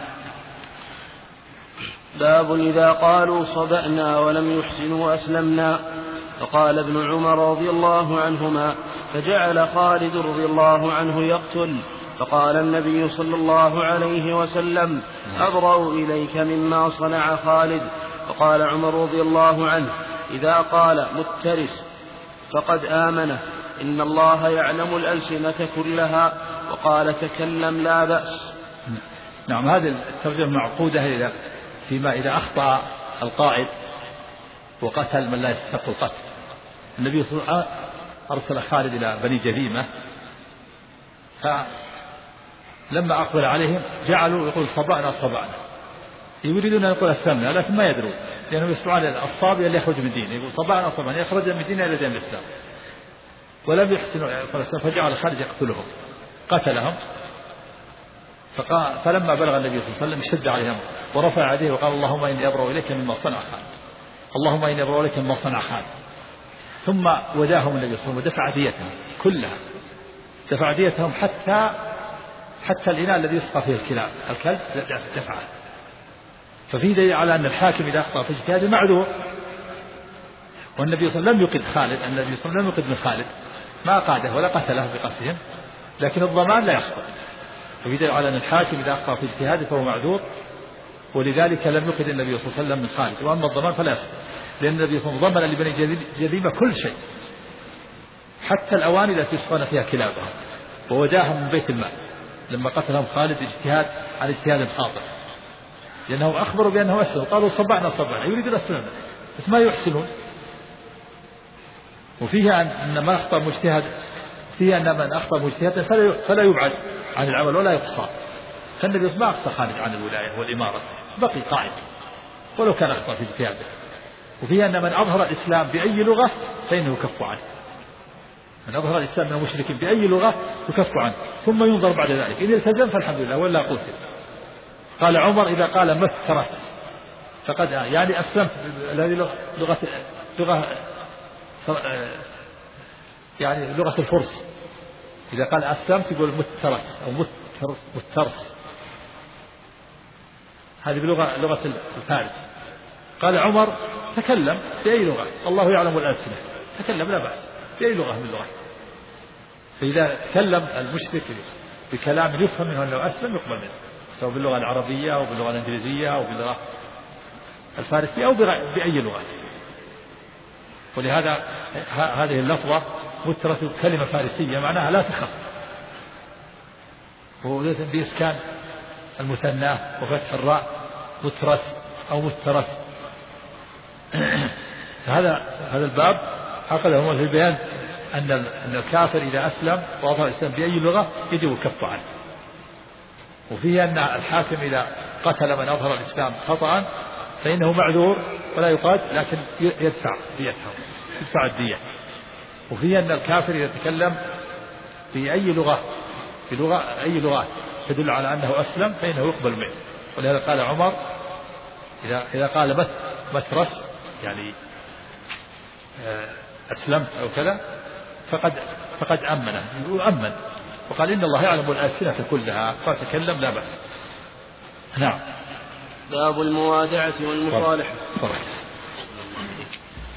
باب إذا قالوا صبأنا ولم يحسنوا أسلمنا. فقال ابن عمر رضي الله عنهما: فجعل خالد رضي الله عنه يقتل، فقال النبي صلى الله عليه وسلم: أبرأ إليك مما صنع خالد. فقال عمر رضي الله عنه: إذا قال مترس فقد آمنه، إن الله يعلم الألسنة كلها. وقال تكلم لا بأس. نعم. هذه الترجمة معقودة فيما إذا أخطأ القائد وقتل من لا يستحق القتل. النبي صلى الله عليه وسلم أرسل خالد إلى بني جذيمة، فلما أقبل عليهم جعلوا يقول صبأنا صبأنا، يريدون أن يقول أسلمنا لكن ما يدرون، لأنهم يسمعون الصابي اللي يخرج من دينه، يقول صبأنا صبأنا، يخرج من دينه إلى دين الإسلام، ولم يحسنوا فجعل خالد يقتلهم، قتلهم. فلما بلغ النبي صلى الله عليه وسلم شد عليهم ورفع يديه وقال: اللهم إني أبرأ إليك مما صنع خالد، اللهم إني أبرأ إليك مما صنع خالد. ثم وداهم النبي صلى الله عليه وسلم ودفع ديتهم كلها، دفع ديتهم حتى الإناء الذي يسقى فيه الكلب دفعه. ففي دليل على أن الحاكم إذا أخطأ في اجتهاده معذور. والنبي صلى الله عليه وسلم لم يقد خالد، النبي صلى الله عليه وسلم لم يقد من خالد، ما قاده ولا قتله بقتلهم، لكن الضمان لا يسقط. وفي دليل على أن الحاكم إذا أخطأ في اجتهاده فهو معذور، ولذلك لم يقد النبي صلى الله عليه وسلم من خالد. وأما الضمان فلا يسقط، لأن النبي صلى الله عليه وسلم ضمن لبني جذيمة كل شيء، حتى الأواني التي يسقون فيها كلابهم، ووداهم من بيت المال لما قتلهم خالد على اجتهاد خاطئ، لأنهم أخبروا بأنه أسلم، قالوا صبعنا صبعنا، يريدون الأسلام بس ما يحسنون. وفيها أن من أخطأ مجتهد، فيها أن من أخطأ مجتهدا فلا يبعد عن العمل ولا يقصى. فالنبي ما أقصى خالد عن الولاية والإمارة، بقي قائد ولو كان أخطأ في اجتهاده. وفيها أن من أظهر الإسلام بأي لغة فإنه يكف عنه، من أظهر الإسلام من المشركين بأي لغة يكف عنه، ثم ينظر بعد ذلك إن التزم فالحمد لله ولا قتل. قال عمر: إذا قال مثرت فقد يعني أسلمت، هذه لغة يعني لغة الفرس، إذا قال أسلمت يقول مترس أو مترس، هذه لغة الفارس. قال عمر: تكلم بأي لغة، الله يعلم الألسنة، تكلم لا بأس بأي لغة من اللغة. فإذا تكلم المشرك بكلام يفهم منه أنه أسلم يقبل منه، سواء باللغة العربية أو باللغة الإنجليزية أو باللغة الفارسية أو بأي لغة. ولهذا هذه اللفظة مترس كلمة فارسية معناها لا تخف، بإسكان المثنى وفتح الراء، مترس أو مترس. هذا الباب عقده في البيان أن الكافر إذا أسلم وأظهر الإسلام بأي لغة يجب الكف عنه. وفيه أن الحاكم إذا قتل من أظهر الإسلام خطأ فإنه معذور ولا يقاد، لكن يدفع الدية. وفيه أن الكافر إذا تكلم بأي لغة أي لغة تدل على أنه أسلم فإنه يقبل منه. ولهذا قال عمر: إذا قال مترس يعني أسلمت أو كذا فقد أمنه، يؤمن. وقال: إن الله يعلم الألسنة كلها، فتكلم لا بأس. نعم. باب الموادعة والمصالحة.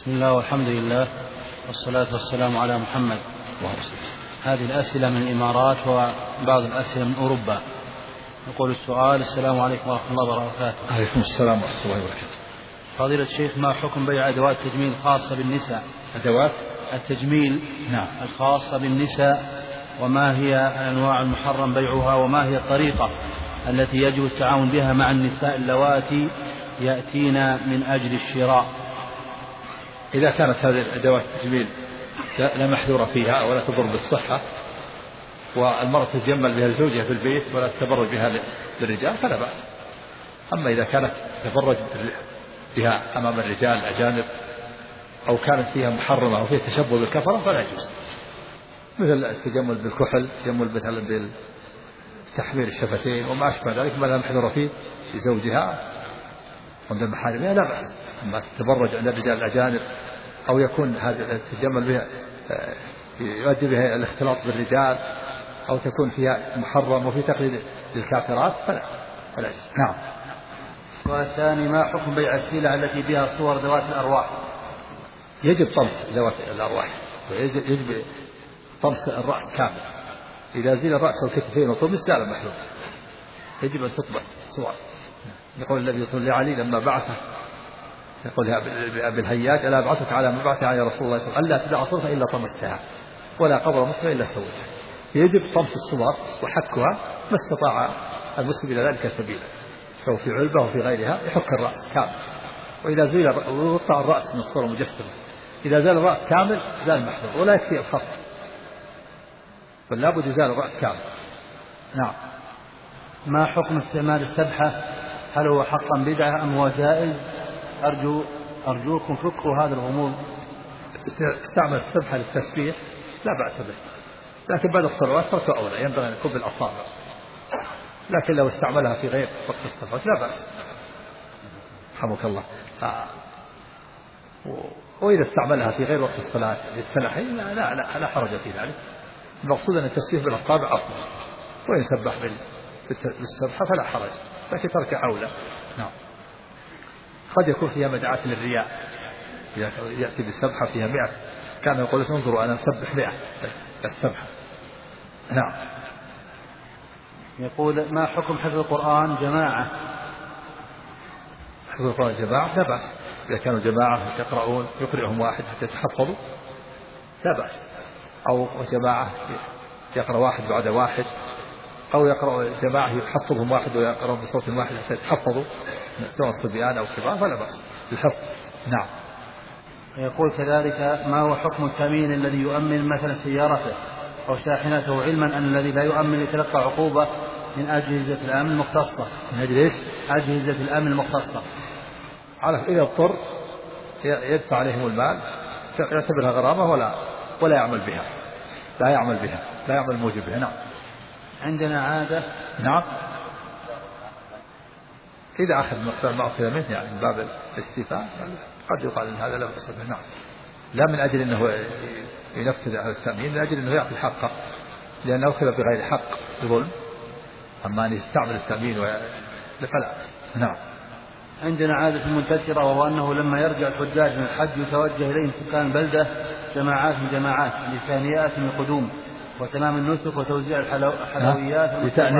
بسم الله والحمد لله والصلاة والسلام على محمد. هذه الأسئلة من الإمارات وبعض الأسئلة من أوروبا. يقول السؤال: السلام عليكم ورحمة الله وبركاته. عليكم السلام ورحمة الله وبركاته. فضيلة الشيخ، ما حكم بيع أدوات التجميل الخاصة بالنساء؟ أدوات التجميل نعم الخاصة بالنساء، وما هي الأنواع المحرم بيعها، وما هي الطريقة التي يجب التعاون بها مع النساء اللواتي يأتين من أجل الشراء؟ إذا كانت هذه الأدوات التجميل لا محذور فيها ولا تضر بالصحة، والمرأة تتجمل بها زوجها في البيت ولا تتبرج بها للرجال فلا بأس. أما إذا كانت تتبرج بها أمام الرجال الأجانب أو كانت فيها محرمة أو فيها تشبه بالكفرة فلا يجوز، مثل التجمل بالكحل، التجمل مثلا بتحمير الشفتين وما أشبه ذلك، ما لا محذور فيه لزوجها عند محارمها لا بأس. أما تتبرج عند الرجال الأجانب أو يكون هذا التجمل بها يؤدي بها الاختلاط بالرجال أو تكون فيها محرم وفي تقليد للكافرات فلا نعم. والثاني: ما حكم بيع السلع التي فيها صور ذوات الأرواح؟ يجب طمس ذوات الأرواح، ويجب طمس الرأس كامل. إذا زيل الرأس والكتفين وطمس لا محلول، يجب أن تطمس الصور. يقول النبي صلى الله عليه وسلم لما بعثه يقول لأبي الهياج: ألا أبعثك على ما بعث على رسول الله صلى الله عليه وسلم ألا تدع صورة إلا طمستها ولا قبر مسلم إلا سويتها. يجب طمس الصور وحكها ما استطاع المسلم إلى ذلك سبيلا، سواء في علبة أو في غيرها، يحك الرأس كامل. وإذا زيل ويقطع الرأس من الصورة المجسمة، إذا زال الرأس كامل زال المحذور ولا يكفي الخط، بل لابد يزال الرأس كامل. نعم. ما حكم استعمال السبحة؟ هل هو حقا بدعة أم هو جائز؟ أرجوكم فكروا هذا الغموض. استعمل السبحة للتسبيح لا بأس به، لكن بعد الصلوات ترك أولى، ينبغي أن يكون بالأصابع، لكن لو استعملها في غير وقت الصلوات لا بأس. رحمك الله. وإذا استعملها في غير وقت الصلاة للتنحي لا حرج في ذلك. المقصود أن التسبيح بالأصابع أفضل، وإن سبح بالسبحة فلا حرج، لكن ترك أولى. نعم. قد يكون فيها مدعاة للرياء، إذا يأتي بالسبحة فيها 100 كان يقول: انظروا أنا أسبح 100 السبحة. نعم. يقول: ما حكم حفظ القرآن جماعة؟ حفظ القرآن جماعة لا بأس، إذا كانوا جماعة يقرؤون يقرئهم واحد حتى يتحفظوا لا بأس، أو جماعة يقرأ واحد بعد واحد، أو يقرأ جماعة يحفظهم واحد ويقرأ بصوت واحد حتى يتحفظوا سواء الصبيان أو كبار فلا بأس بالحفظ. نعم. يقول كذلك: ما هو حكم التأمين الذي يؤمن مثلا سيارته أو شاحنته، علما أن الذي لا يؤمن يتلقى عقوبة من أجهزة الأمن المختصة؟ من أجل إيش؟ أجهزة الأمن المختصة. إذا اضطر يدفع عليهم المال، يعتبرها غرامة ولا يعمل بها، لا يعمل موجب بها. نعم. عندنا عادة. نعم. إذا أخذ مقدار ما أخذ منه يعني من باب الاستيفاء قد يقال إن هذا لا بأس به. نعم. لا من أجل أنه ينفذ على التأمين، من أجل أنه يعطي حقه، لأنه أخذ بغير حق بظلم. أما أن يستعمل التأمين فلا. نعم. عندنا عادة منتشرة، وهو أنه لما يرجع الحجاج من الحج يتوجه إليهم سكان البلدة جماعات لتهنئتهم القدوم وتمام النسك وتوزيع الحلويات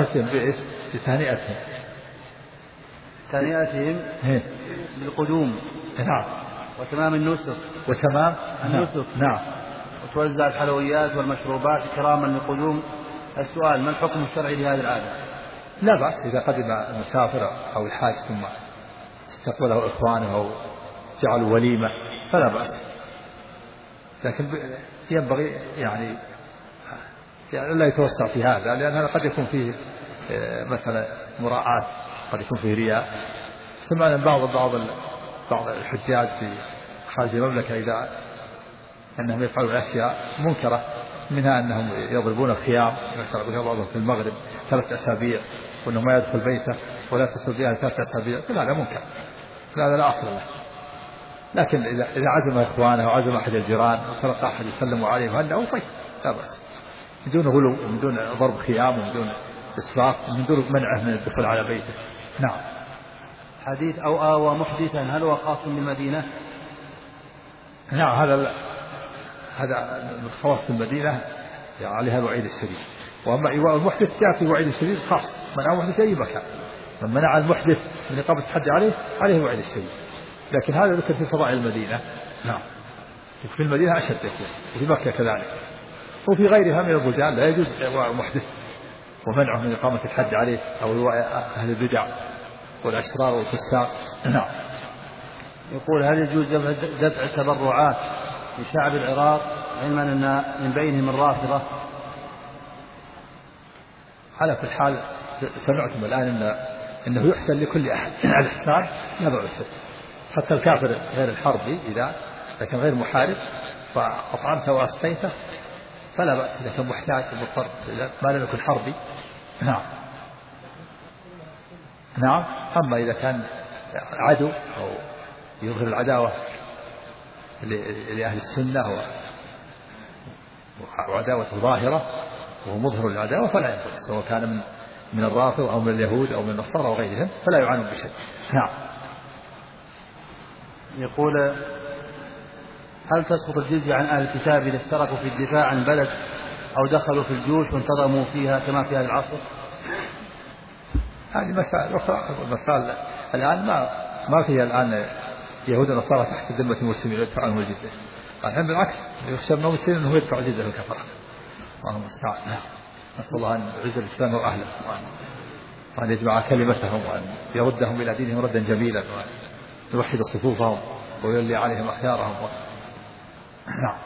لتهنئتهم بالقدوم. نعم. وتمام النسك نعم. وتوزع الحلويات والمشروبات كراما لقدوم. السؤال: ما الحكم الشرعي لهذه العادة؟ لا بأس إذا قدم المسافر أو الحاج ثم استقبله إخوانه أو جعلوا وليمة فلا بأس، لكن ينبغي يعني لا يتوسع في هذا، لأن هذا قد يكون فيه مثلا مراعاة، قد يكون فيه رياء. سمعنا بعض الحجاج في خارج المملكة إذا أنهم يفعلون أشياء منكرة، منها أنهم يضربون الخيام مثلا بعضهم في المغرب 3 أسابيع، وأنه ما يدخل بيته ولا تصل بها 3 أسابيع، هذا منكر، هذا لا أصل له. لكن إذا عزم إخوانه وعزم أحد الجيران وتلقى أحد يسلم عليه وهنأه طيب لا بأس، بدون غلو ومن دون ضرب خيام ومن دون إسراف ومن دون منعه من الدخول على بيته. نعم. حديث أو آوى محدثا، هل هو خاص بالمدينة؟ نعم هذا من خواص المدينة يعني عليها الوعيد الشديد. وأما إيواء المحدث جاء في وعيد الشديد خاص، منع المحدث أي مكان، من منع المحدث من إقامة الحد عليه الوعيد الشديد. لكن هذا ذكر في فضائل المدينة. نعم في المدينة أشد يكون، وفي مكة كذلك، وفي غيرها من البلدان لا يجوز إيواء المحدث ومنعه من إقامة الحد عليه أو إيواء أهل البدع والأشرار والفساق. نعم. يقول هل يجوز دفع التبرعات لشعب العراق علما أن من بينهم الرافضة؟ على كل حال سمعتم الآن إنه يحسن لكل أحد الإحسان لا بأس، حتى الكافر غير الحربي إذا لكن غير محارب فأطعمته وأسقيته فلا بأس، إذا كان محتاج ومضطر ما لم يكن حربي. نعم. أما إذا كان عدو أو يظهر العداوة لأهل السنة وعداوة ظاهرة وهو مظهر العداوة فلا ينبغي، سواء كان من الرافض أو من اليهود أو من النصارى وغيرهم فلا يعانون بشيء. نعم. يقول هل تسقط الجزية عن أهل الكتاب إذا اشتركوا في الدفاع عن بلد أو دخلوا في الجيوش وانتظموا فيها كما في هذا العصر؟ هذه مسائل أخرى. مسائل الآن ما فيها الآن يهود ونصارى تحت ذمة المسلمين يدفع عنهم الجزية. الحين بالعكس يخشى من المسلمين أنه يدفع الجزية للكفرة. اللهم المستعان. نسأل الله أن يعز الإسلام وأهله وأن يجمع كلمتهم وأن يردهم إلى دينهم ردا جميلا وأن يوحد صفوفهم ويولي عليهم أخيارهم. نعم.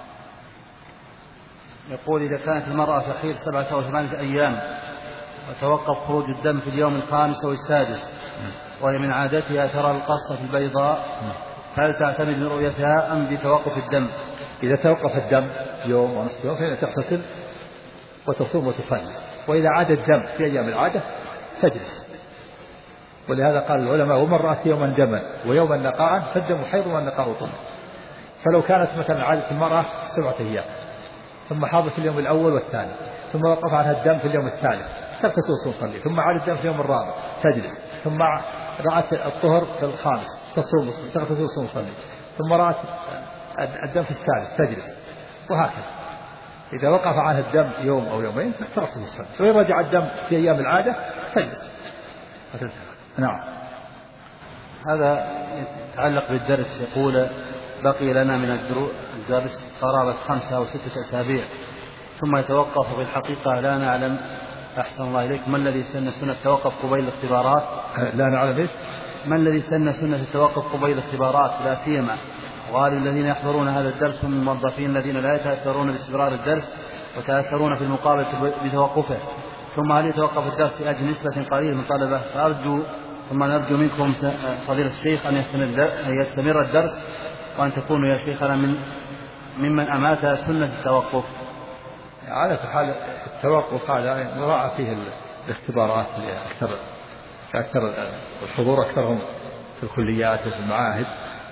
يقول إذا كانت المرأة تحيض 7 أو 8 أيام وتوقف خروج الدم في اليوم الخامس أو السادس وهي من عادتها ترى القصة البيضاء، هل تعتمد من رؤيتها أم بتوقف الدم؟ إذا توقف الدم يوم ونصف يوم فإنها تغتسل وتصوم وتصلي، وإذا عاد الدم في أيام العادة تجلس. ولهذا قال العلماء ومن رأت يوما دما ويوما نقاء فالدم حيض والنقاء طهر. فلو كانت مثلا عادة المرأة 7 أيام ثم حاضت في اليوم الأول والثاني ثم وقف عنها الدم في اليوم الثالث تغتسل وتصلي، ثم عاد الدم في اليوم الرابع تجلس، ثم رأت الطهر في الخامس تصوم تغتسل وتصلي، ثم رأت الدم في السادس تجلس، وهكذا. إذا وقف عنها الدم يوم أو يومين تغتسل وتصلي، وإن رجع الدم في أيام العادة تجلس. نعم. هذا يتعلق بالدرس. يقول بقي لنا من الدرس قرابة 5 أو 6 أسابيع ثم يتوقف. في الحقيقة لا نعلم أحسن الله إليك ما الذي سن سنة التوقف قبيل الاختبارات. لا نعلم إيش؟ ما الذي سن سنة التوقف قبيل الاختبارات لا سيما وغالب الذين يحضرون هذا الدرس هم الموظفين الذين لا يتأثرون باستمرار الدرس وتأثرون في المقابلة بتوقفه. ثم هل يتوقف الدرس لأجل نسبة قليلة من طلبة؟ ثم نرجو منكم فضيلة الشيخ أن يستمر الدرس وأن تكونوا يا شيخنا ممن أمات سنة التوقف. على حال التوقف هذا نراعى فيه الاختبارات أكثر الحضور أكثرهم في الكليات وفي المعاهد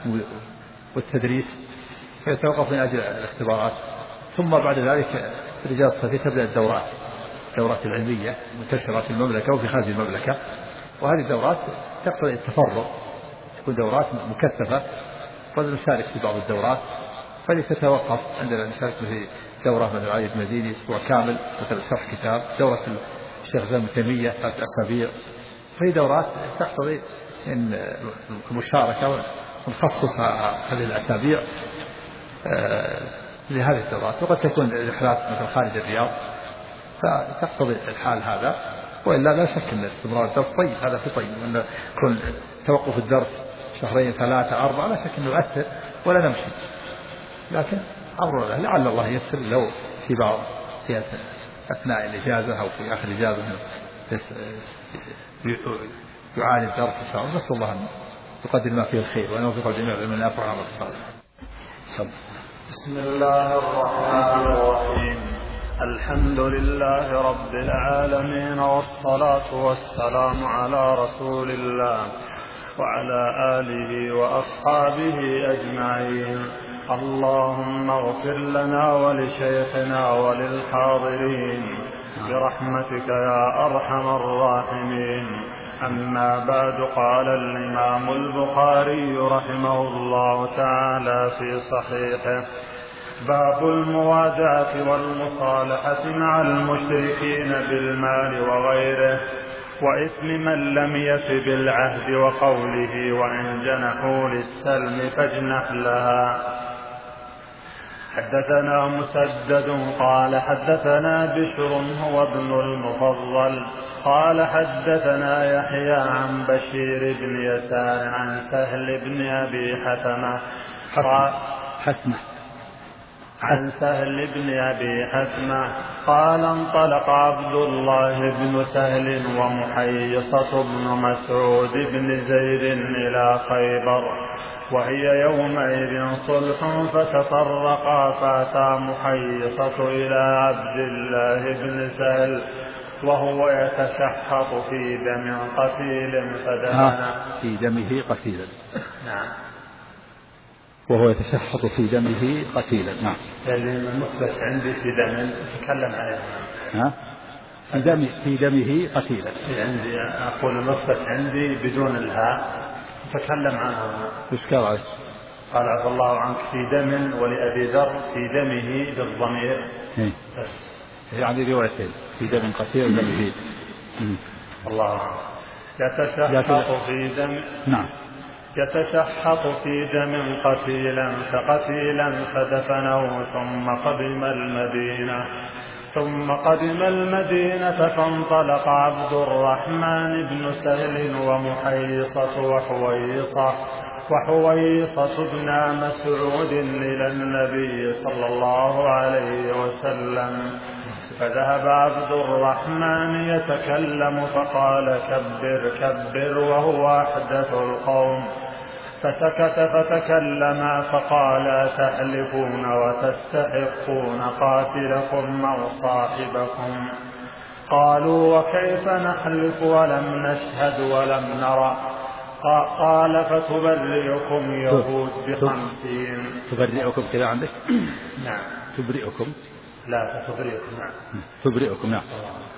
والتدريس، فيتوقف من أجل الاختبارات. ثم بعد ذلك في رجال الصيفية تبدأ الدورات العلمية منتشرة في المملكة وفي خارج المملكة، وهذه الدورات تقتضي التفرغ، تكون دورات مكثفة، فنشارك في بعض الدورات فلتتوقف. عندنا نشارك في دورة مثل علي بن مديني أسبوع كامل مثل شرح كتاب، دورة الشيخ زين بن تيمية 3 أسابيع، فهي دورات تقتضي المشاركة ونخصص هذه الأسابيع لهذه الدورات. وقد تكون رحلات مثل خارج الرياض فتقتضي الحال هذا، وإلا لا شك أن استمرار الدرس طيب، هذا في طيب، وأن كل توقف الدرس 2 3 4 لا شك أنه يؤثر ولا نمشي، لكن أمر لعل الله ييسر لو في بعض في أثناء الإجازة أو في آخر الإجازة يعاني الدرس إن شاء الله. نسأل الله أن يقدر ما فيه الخير وأن يرزق الجميع من النافع وعمل الصالح. بسم الله الرحمن الرحيم. الحمد لله رب العالمين، والصلاة والسلام على رسول الله وعلى آله وأصحابه أجمعين. اللهم اغفر لنا ولشيخنا وللحاضرين برحمتك يا أرحم الراحمين. أما بعد. قال الإمام البخاري رحمه الله تعالى في صحيحه: باب المواداة والمصالحة مع المشركين بالمال وغيره، وإثم من لم يف بالعهد، وقوله: وإن جنحوا للسلم فاجنح لها. حدثنا مسدد قال حدثنا بشر هو ابن المفضل قال حدثنا يحيى عن بشير بن يسار عن سهل بن أبي حثمة عن سهل بن أبي حثمة قال: انطلق عبد الله بن سهل ومحيصة بن مسعود بن زيد إلى خيبر، وهي يومئذ صلح، فتفرقا، فأتى محيصة إلى عبد الله بن سهل وهو يتشحط في دم قتيل فدفنه. في دمه قتيلا. نعم. وهو يتشحط في دمه قتيلا. نعم. يعني المثبت عندي في دم تكلم عليه. في دمه قتيلا. عندي أقول المثبت عندي بدون الهاء تكلم عنه. وش قال عليه؟ قال: عفى الله عنك في دم، ولأبي ذر في دمه بالضمير. بس يعني روايتين: في دم قتيل ودمه. الله عنك. يتشحط في دم. نعم. يتشحط في دم قتيلا فدفنه، ثم قدم المدينة فانطلق عبد الرحمن بن سهل ومحيصة وحويصة بن مسعود إلى النبي صلى الله عليه وسلم، فذهب عبد الرحمن يتكلم فقال: كبر كبر، وهو أحدث القوم، فسكت فتكلما فقالا: تحلفون وتستحقون قاتلكم أو صاحبكم. قالوا: وكيف نحلف ولم نشهد ولم نرى؟ قال: فتبرئكم يهود ب50. تبرئكم كذا عندك؟ نعم. تبرئكم. لا، فتبرئكم. نعم. تبرئكم. نعم.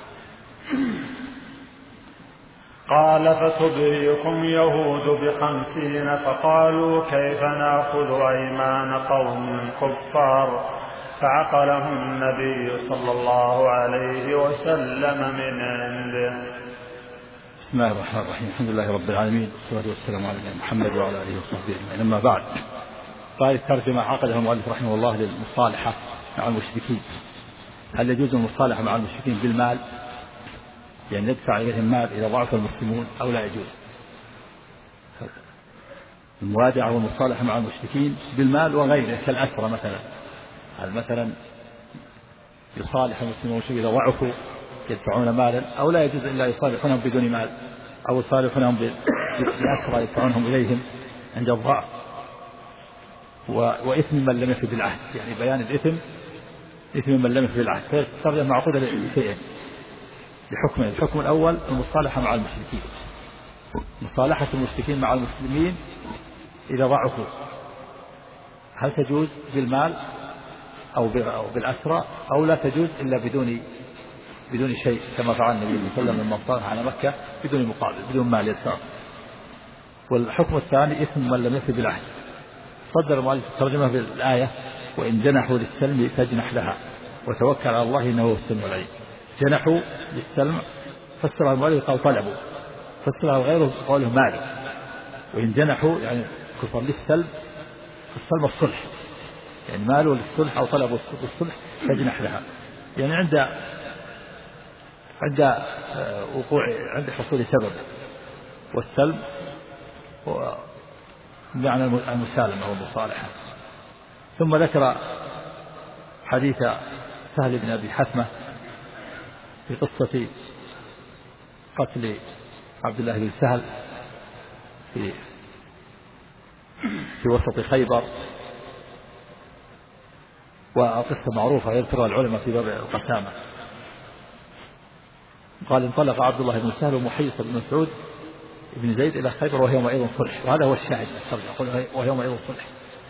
قال: فتبرئكم يهود ب50. فقالوا: كيف نأخذ أيمان قوم كفار؟ فعقلهم النبي صلى الله عليه وسلم من عنده. بسم الله الرحمن الرحيم. الحمد لله رب العالمين، والصلاة والسلام على محمد وعلى آله وصحبه أجمعين. أما بعد، قال الترجمة: عقدها المؤلف رحمه الله للمصالحة مع المشركين. هل يجوز المصالحة مع المشركين بالمال؟ يعني ندفع إليهم مال إذا ضعف المسلمون، أو لا يجوز؟ الموادعة والمصالحة مع المشركين بالمال وغيره كالأسرى مثلا. هل مثلا يصالح المسلمون إذا ضعفوا يدفعون مالا، أو لا يجوز إلا يصالحونهم بدون مال، أو يصالحونهم بأسرى يدفعونهم إليهم عند الضعف؟ وإثم من لم يفي بالعهد، يعني بيان إثم من لم يفي بالعهد. فالترجمة معقودة لشيئين لحكمين: الحكم الأول المصالحة مع المشركين، مصالحة المشركين مع المسلمين إذا ضعفوا، هل تجوز بالمال أو بالأسرى، أو لا تجوز إلا بدون شيء، كما فعل النبي صلى الله عليه وسلم لما صالح على مكة بدون مقابل، بدون مال يدفع. والحكم الثاني إثم من لم يفي بالعهد. صدر المؤلف الترجمة بالآية: وإن جنحوا للسلم فاجنح لها وتوكل على الله إنه هو السميع العليم. جنحوا للسلم فسرها المؤلف قال طلبوا، فسرها غيره قوله مالوا. وإن جنحوا يعني كفر للسلم، السلم الصلح، يعني مالوا للصلح أو طلبوا الصلح فاجنح لها، يعني عند حصول سبب. والسلم بمعنى المسالمة والمصالحة. ثم ذكر حديث سهل بن أبي حثمة في قصة قتل عبد الله بن سهل في وسط خيبر، وقصة معروفة يذكرها العلماء في باب القسامة. قال: انطلق عبد الله بن سهل ومحيص بن مسعود بن زيد إلى خيبر وهي يومئذ صلح. وهذا هو الشاهد، وهي يومئذ صلح،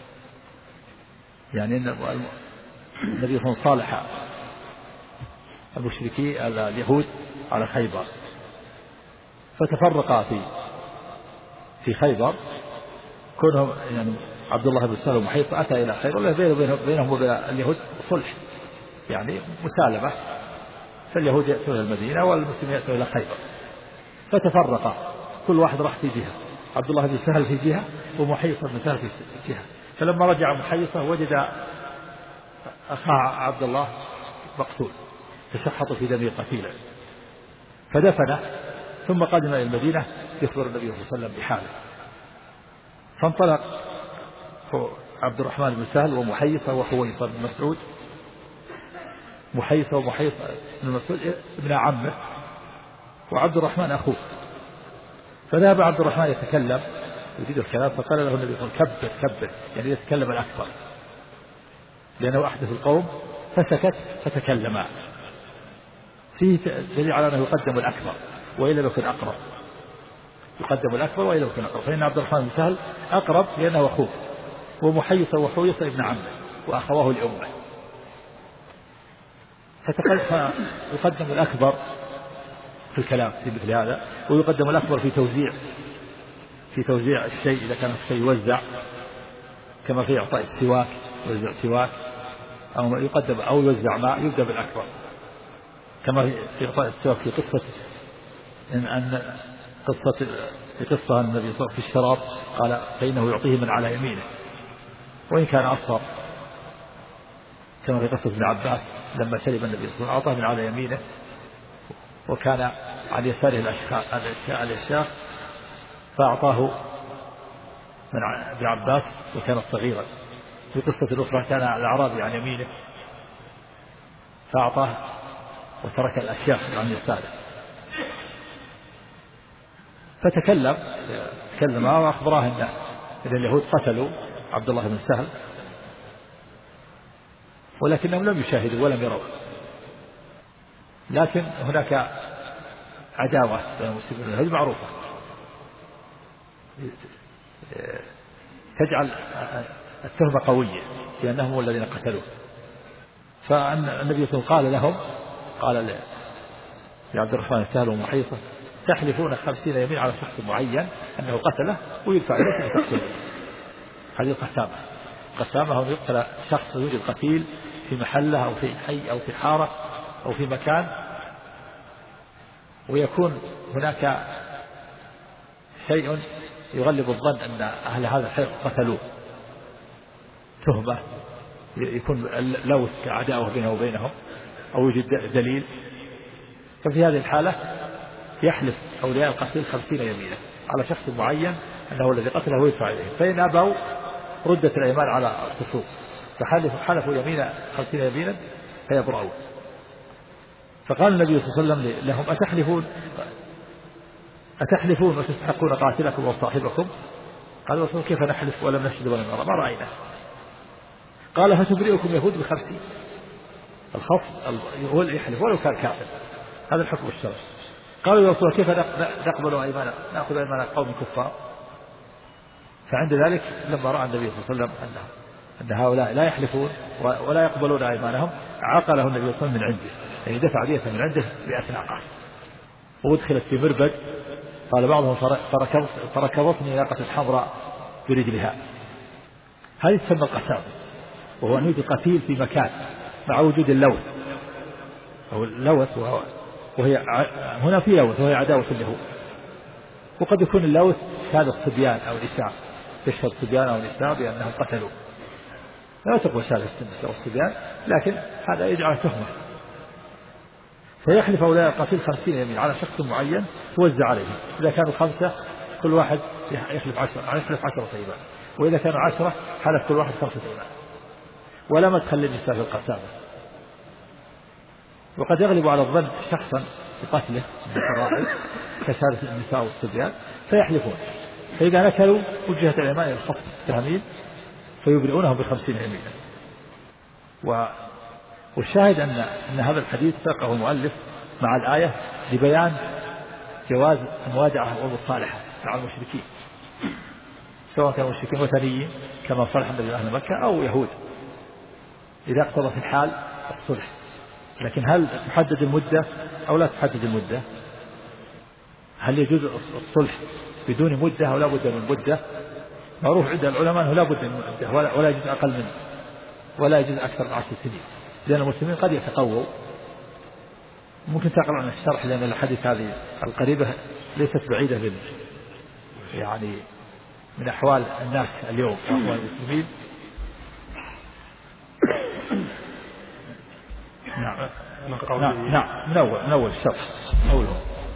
يعني أن النبي صلى الله عليه وسلم صالح المشركين اليهود على خيبر، فتفرقا في خيبر، كونهم يعني عبد الله بن سهل ومحيصة أتى إلى خيبر بينهم وبين اليهود صلح، يعني مسالمة، فاليهود يأتون إلى المدينة والمسلمين يأتون إلى خيبر، فتفرقا كل واحد راح في جهة، عبد الله بن سهل في جهة ومحيصة بن سهل في جهة. فلما رجع محيصة وجد أخاه عبد الله مقتول تشحط في دمه قتيلا، فدفنه ثم قدم إلى المدينة يخبر النبي صلى الله عليه وسلم بحاله. فانطلق عبد الرحمن بن سهل ومحيصة وحويصة بن مسعود، محيصة ومحيصة بن مسعود ابن عمه وعبد الرحمن أخوه. فذهب عبد الرحمن يتكلم يريد الكلام، فقال له النبي صلى الله عليه وسلم كبر يعني يتكلم الأكبر، لأنه أحدث القوم، فسكت فتكلما. فيه دليل على أنه يقدم الأكبر وإلا يكون أقرب، يقدم الأكبر وإلا يكون أقرب، فإن عبد الرحمن بن سهل أقرب لأنه أخوه، ومحيصة وحويصة ابن عمه وأخواه لأمه، فيقدم الأكبر في الكلام في مثل هذا، ويقدم الأكبر في توزيع الشيء إذا كان الشيء يوزع، كما في إعطاء السواك يوزع سواك، أو يقدم أو يوزع ماء يبدأ بالأكبر، كما في إعطاء السواك في قصة في قصة النبي صلى الله عليه وسلم في الشراب قال فإنه يعطيه من على يمينه وإن كان أصغر، كما في قصة ابن عباس لما شرب النبي صلى الله عليه وسلم أعطاه من على يمينه وكان على يساره الأشياخ فأعطاه من ابن عباس وكان صغيرا. في قصة أخرى كان الأعرابي عن يمينه فأعطاه وترك الأشياخ عن يساره، فتكلم وأخبراه أن اليهود قتلوا عبد الله بن سهل، ولكنهم لم يشاهدوا ولم يروا، لكن هناك عداوة بين المسلمين، هذه معروفة تجعل التهمة قوية لأنهم الذين قتلوه. فالنبي صلى الله عليه وسلم قال لهم، قال لعبد الرحمن السهل ومحيصة تحلفون 50 يمين على شخص معين أنه قتله ويدفع إليكم تقتلون. هذه قسامة أو يقتل شخص يوجد قتيل في محله أو في حي أو في حارة أو في مكان، ويكون هناك شيء يغلب الظن أن أهل هذا الحي قتلوه، تهمة يكون لوث كعداوة بينه وبينهم أو يوجد دليل، ففي هذه الحالة يحلف أولياء القتيل 50 يمينا على شخص معين أنه الذي قتله ويدفع إليه، فإن أبوا ردت الأيمان على الخصوم، فحلفوا يمينا 50 يمينا فيبرؤون. فقال النبي صلى الله عليه وسلم لهم أتحلفون وتستحقون قاتلكم وصاحبكم؟ قال الرسول كيف نحلف ولم نشهد ولم نرى ما رأينا؟ قال فتبرئكم يهود ب50. الخصم هو اللي يحلف ولو كان كافر، هذا الحكم الشرعي. قالوا يا رسول كيف نقبل أيمانا نأخذ أيمان قوم كفار؟ فعند ذلك لما رأى النبي صلى الله عليه وسلم أن هؤلاء لا يحلفون ولا يقبلون أيمانهم عقله النبي صلى الله عليه وسلم من عنده، يعني دفع دية من عنده 100 ناقة وادخلت في مربد. قال بعضهم فركضتني ناقة حمراء برجلها. هذه تسمى القسام، وهو أن يوجد قتيل في مكان مع وجود اللوث أو اللوث، وهي هنا في لوث وهي عداوة اليهود، وقد يكون اللوث شهادة الصبيان أو النساء، تشهد الصبيان أو النساء بأنهم قتلوا، لا تقبل شهادة النساء والصبيان، لكن هذا يجعل تهمة. فيحلف أولياء القتيل 50 يمين على شخص معين توزع عليهم، إذا كانوا 5 كل واحد يحلف 10 أيمان، وإذا كانوا 10 حلف كل واحد 5 أيمان، ولا مدخل للنساء في القسامة. وقد يغلب على الظن شخصا بقتله من الفرائض كشهادة النساء والصبيان فيحلفون، فإذا نكلوا وجهت الأيمان إلى الخصم التهميل فيبرئونهم ب50 يمينا. والشاهد أن هذا الحديث ساقه المؤلف مع الآية لبيان جواز الموادعة والمصالحة مع المشركين، سواء كانوا مشركين وثنيين كما صالح النبي أهل مكة أو يهود، إذا اقتضت الحال الصلح. لكن هل تحدد المدة أو لا تحدد المدة؟ هل يجوز الصلح بدون مدة أو لا بد من مدة؟ معروف عند العلماء أنه لا بد من مدة ولا يجوز أقل منه ولا يجوز أكثر من 10 سنين، لأن المسلمين قد يتقووا. ممكن تقرأ عن الشرح لأن الحديث هذه القريبة ليست بعيدة يعني من أحوال الناس اليوم وأحوال المسلمين. نعم من أول الشرح أوله.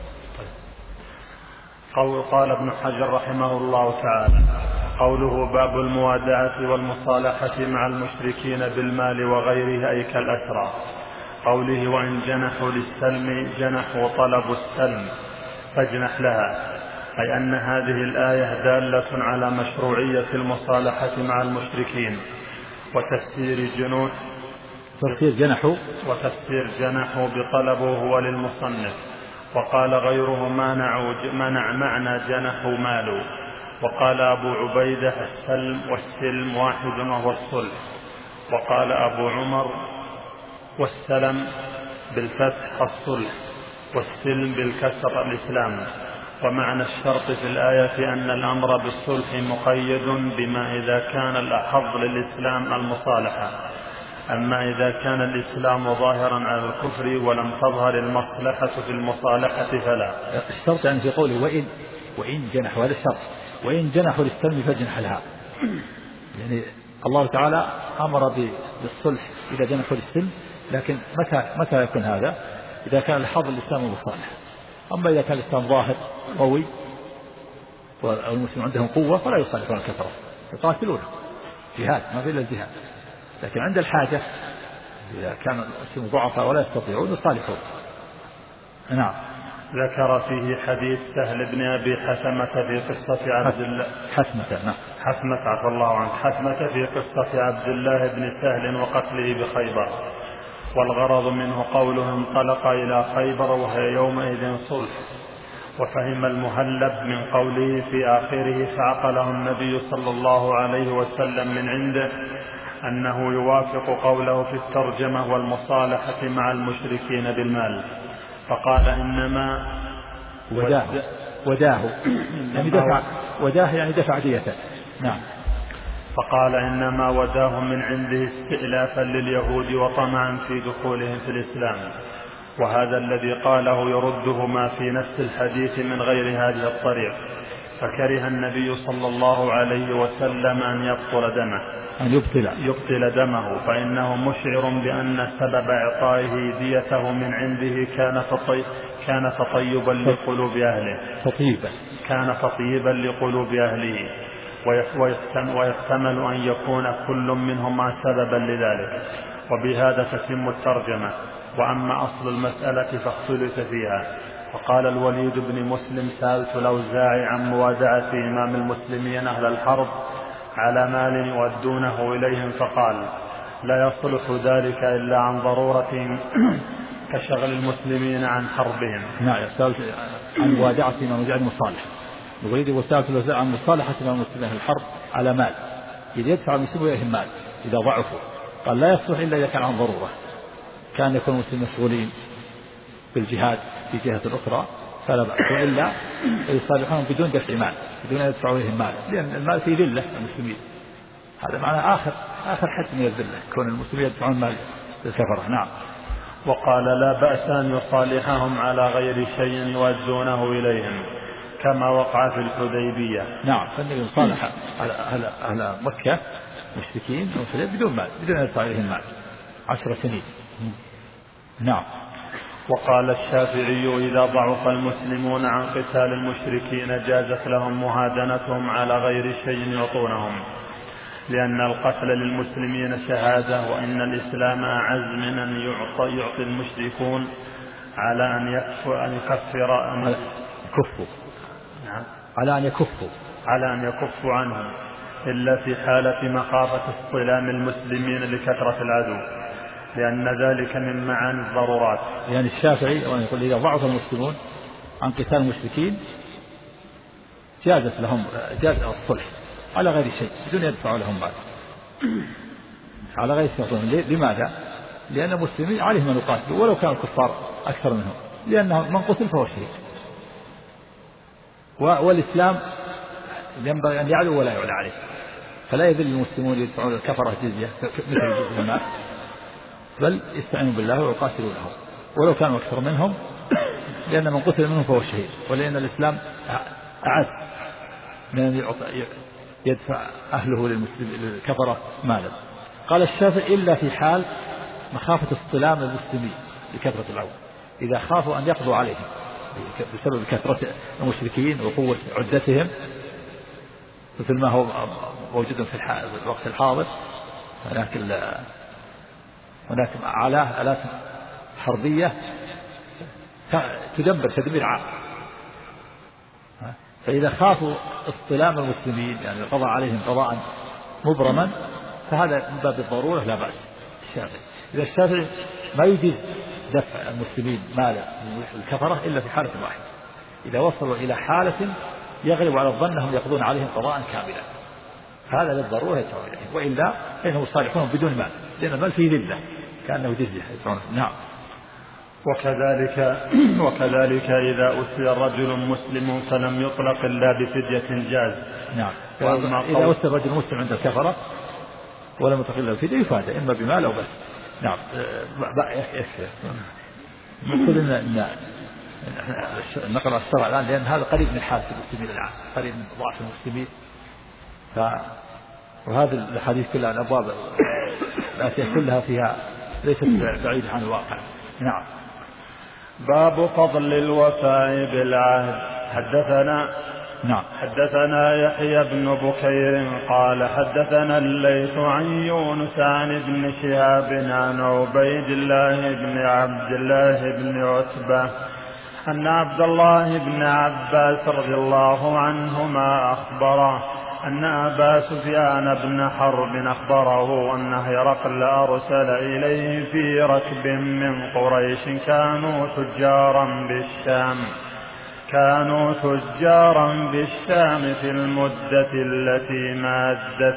قال ابن حجر رحمه الله تعالى: قوله باب الموادعة والمصالحة مع المشركين بالمال وغيره أي كالأسرى. قوله وإن جنحوا للسلم جنحوا طلب السلم فاجنح لها، أي أن هذه الآية دالة على مشروعية المصالحة مع المشركين. وتفسير جنحوا بطلبه هو للمصنف. وقال غيره منع معنى جنحوا مالوا. وقال أبو عبيدة السلم والسلم واحد وهو الصلح. وقال أبو عمر والسلم بالفتح الصلح والسلم بالكسر الإسلام. ومعنى الشرط في الآية أن الأمر بالصلح مقيد بما إذا كان الأحظ للإسلام المصالحة، أما إذا كان الإسلام ظاهرا على الكفر ولم تظهر المصلحة في المصالحة فلا. الشرط يعني في قوله وإن جنحوا، هذا الشرط، وإن جنحوا للسلم فاجنح لها. يعني الله تعالى أمر بالصلح إذا جنحوا للسلم، لكن متى يكون هذا؟ إذا كان الحظ الإسلام المصالح. أما إذا كان الإسلام ظاهر قوي والمسلمين عندهم قوة فلا يصالحون الكفرة، يقاتلون جهاد، ما في إلا الجهاد. لكن عند الحاجة إذا كان المسلمين ضعفاء ولا يستطيعون يصالحون. نعم. ذكر فيه حديث سهل بن أبي حثمة في قصة عبد الله عفى الله عنه حثمة في قصة عبد الله بن سهل وقتله بخيبر. والغرض منه قوله انطلق إلى خيبر وهي يومئذ صلح. وفهم المهلب من قوله في آخره فعقله النبي صلى الله عليه وسلم من عنده أنه يوافق قوله في الترجمة والمصالحة مع المشركين بالمال، فقال إنما وداه يعني دفع ديته. نعم. فقال إنما وداه من عنده استئلافا لليهود وطمعا في دخولهم في الإسلام. وهذا الذي قاله يرده ما في نفس الحديث من غير هذه الطريق، فكره النبي صلى الله عليه وسلم أن يبطل دمه، فإنه مشعر بأن سبب إعطائه ديته من عنده كان تطيبا لقلوب أهله ويحتمل أن يكون كل منهما سببا لذلك. وبهذا تتم الترجمة. وأما أصل المسألة فاختلف فيها. وقال الوليد بن مسلم سألت الأوزاعي عن موادعة إمام المسلمين أهل الحرب على مال يودونه إليهم، فقال لا يصلح ذلك إلا عن ضرورة كشغل المسلمين عن حربهم. نعم. سألت عن موادعة إمام المصالح الوليد، وسألت الأوزاعي عن مصالحة إمام المسلمين أهل الحرب على مال إذا يدفع المسلمين إليهم مال إذا ضعفوا، قال لا يصلح إلا إذا كان عن ضرورة، كان يكون المسلمين مشغولين بالجهاد في جهة أخرى فلا بأس، وإلا يصالحون بدون دفع مال، بدون أن يدفعوا إليهم مال، لأن المال فيه ذلة المسلمين. هذا معنى آخر حد من الذلة، كون المسلمين يدفعون مال للكفرة. نعم. وقال لا بأس أن يصالحهم على غير شيء يودونه إليهم كما وقع في الحديبية. نعم. فالنبي صالح على مكة مشركين بدون مال، بدون أن يدفع إليهم مال 10 سنين. نعم. وقال الشافعي إذا ضعف المسلمون عن قتال المشركين جازت لهم مهادنتهم على غير شيء يعطونهم، لأن القتل للمسلمين شهادة، وإن الإسلام أعز من أن يعطي المشركون على أن يكفوا عنهم، إلا في حالة مخافة اصطلام المسلمين لكثرة العدو، لأن ذلك من معاني الضرورات. يعني الشافعي يقول إذا ضعف المسلمون عن قتال المشركين جاز الصلح على غير شيء بدون يدفعوا لهم مال، على غير شيء. لماذا؟ لأن المسلمين عليهم أن يقاتلوا ولو كانوا الكفار أكثر منهم، لأنه من قتل فهو شهيد. والإسلام ينبغي أن يعلو ولا يعلى عليه، فلا يذل المسلمون يدفعون الكفرة جزية مثل جزية المال، بل يستعينوا بالله ويقاتلونهم ولو كانوا أكثر منهم، لأن من قتل منهم فهو شهيد، ولأن الإسلام أعز من أن يدفع أهله للكفرة مالا. قال الشافعي إلا في حال مخافة اصطلام المسلمين لكثرة العون، إذا خافوا أن يقضوا عليهم بسبب كثرة المشركين وقوة عدتهم مثل ما هو موجود في الوقت الحاضر، هناك آلات حربية تدمر تدمير عام، فإذا خافوا اصطلام المسلمين يعني القضاء عليهم قضاء مبرما فهذا من باب الضرورة لا بأس. إذا الشافعي ما يجيز دفع المسلمين مال الكفرة إلا في حالة واحدة، إذا وصلوا إلى حالة يغلب على الظن أنهم يقضون عليهم قضاء كاملا، هذا للضرورة يدفعون إليه، وإلا فإنهم يصالحون بدون مال، لأن المال فيه ذلة كأنه جزية. نعم. وكذلك إذا أسر رجل مسلم فلم يطلق إلا بفدية جاز. نعم. إذا أسر رجل مسلم عند الكفرة ولم يطلق إلا بفدية يفاد إما بمال أو بس. نعم. نقول إن نقرأ الشرع الآن لأن هذا قريب من حالة المسلمين الآن، قريب من ضعف المسلمين، وهذه الحديث كلها الأبواب التي كلها فيها ليست بعيدة عن الواقع. نعم. باب فضل الوفاء بالعهد. حدثنا يحيى بن بكير قال حدثنا الليث عن يونس عن ابن شهاب عن عبيد الله بن عبد الله بن عتبة أن عبد الله بن عباس رضي الله عنهما أخبره أن أبا سفيان بن حرب أخبره أن هرقل أرسل إليه في ركب من قريش كانوا تجارا بالشام في المدة التي ماد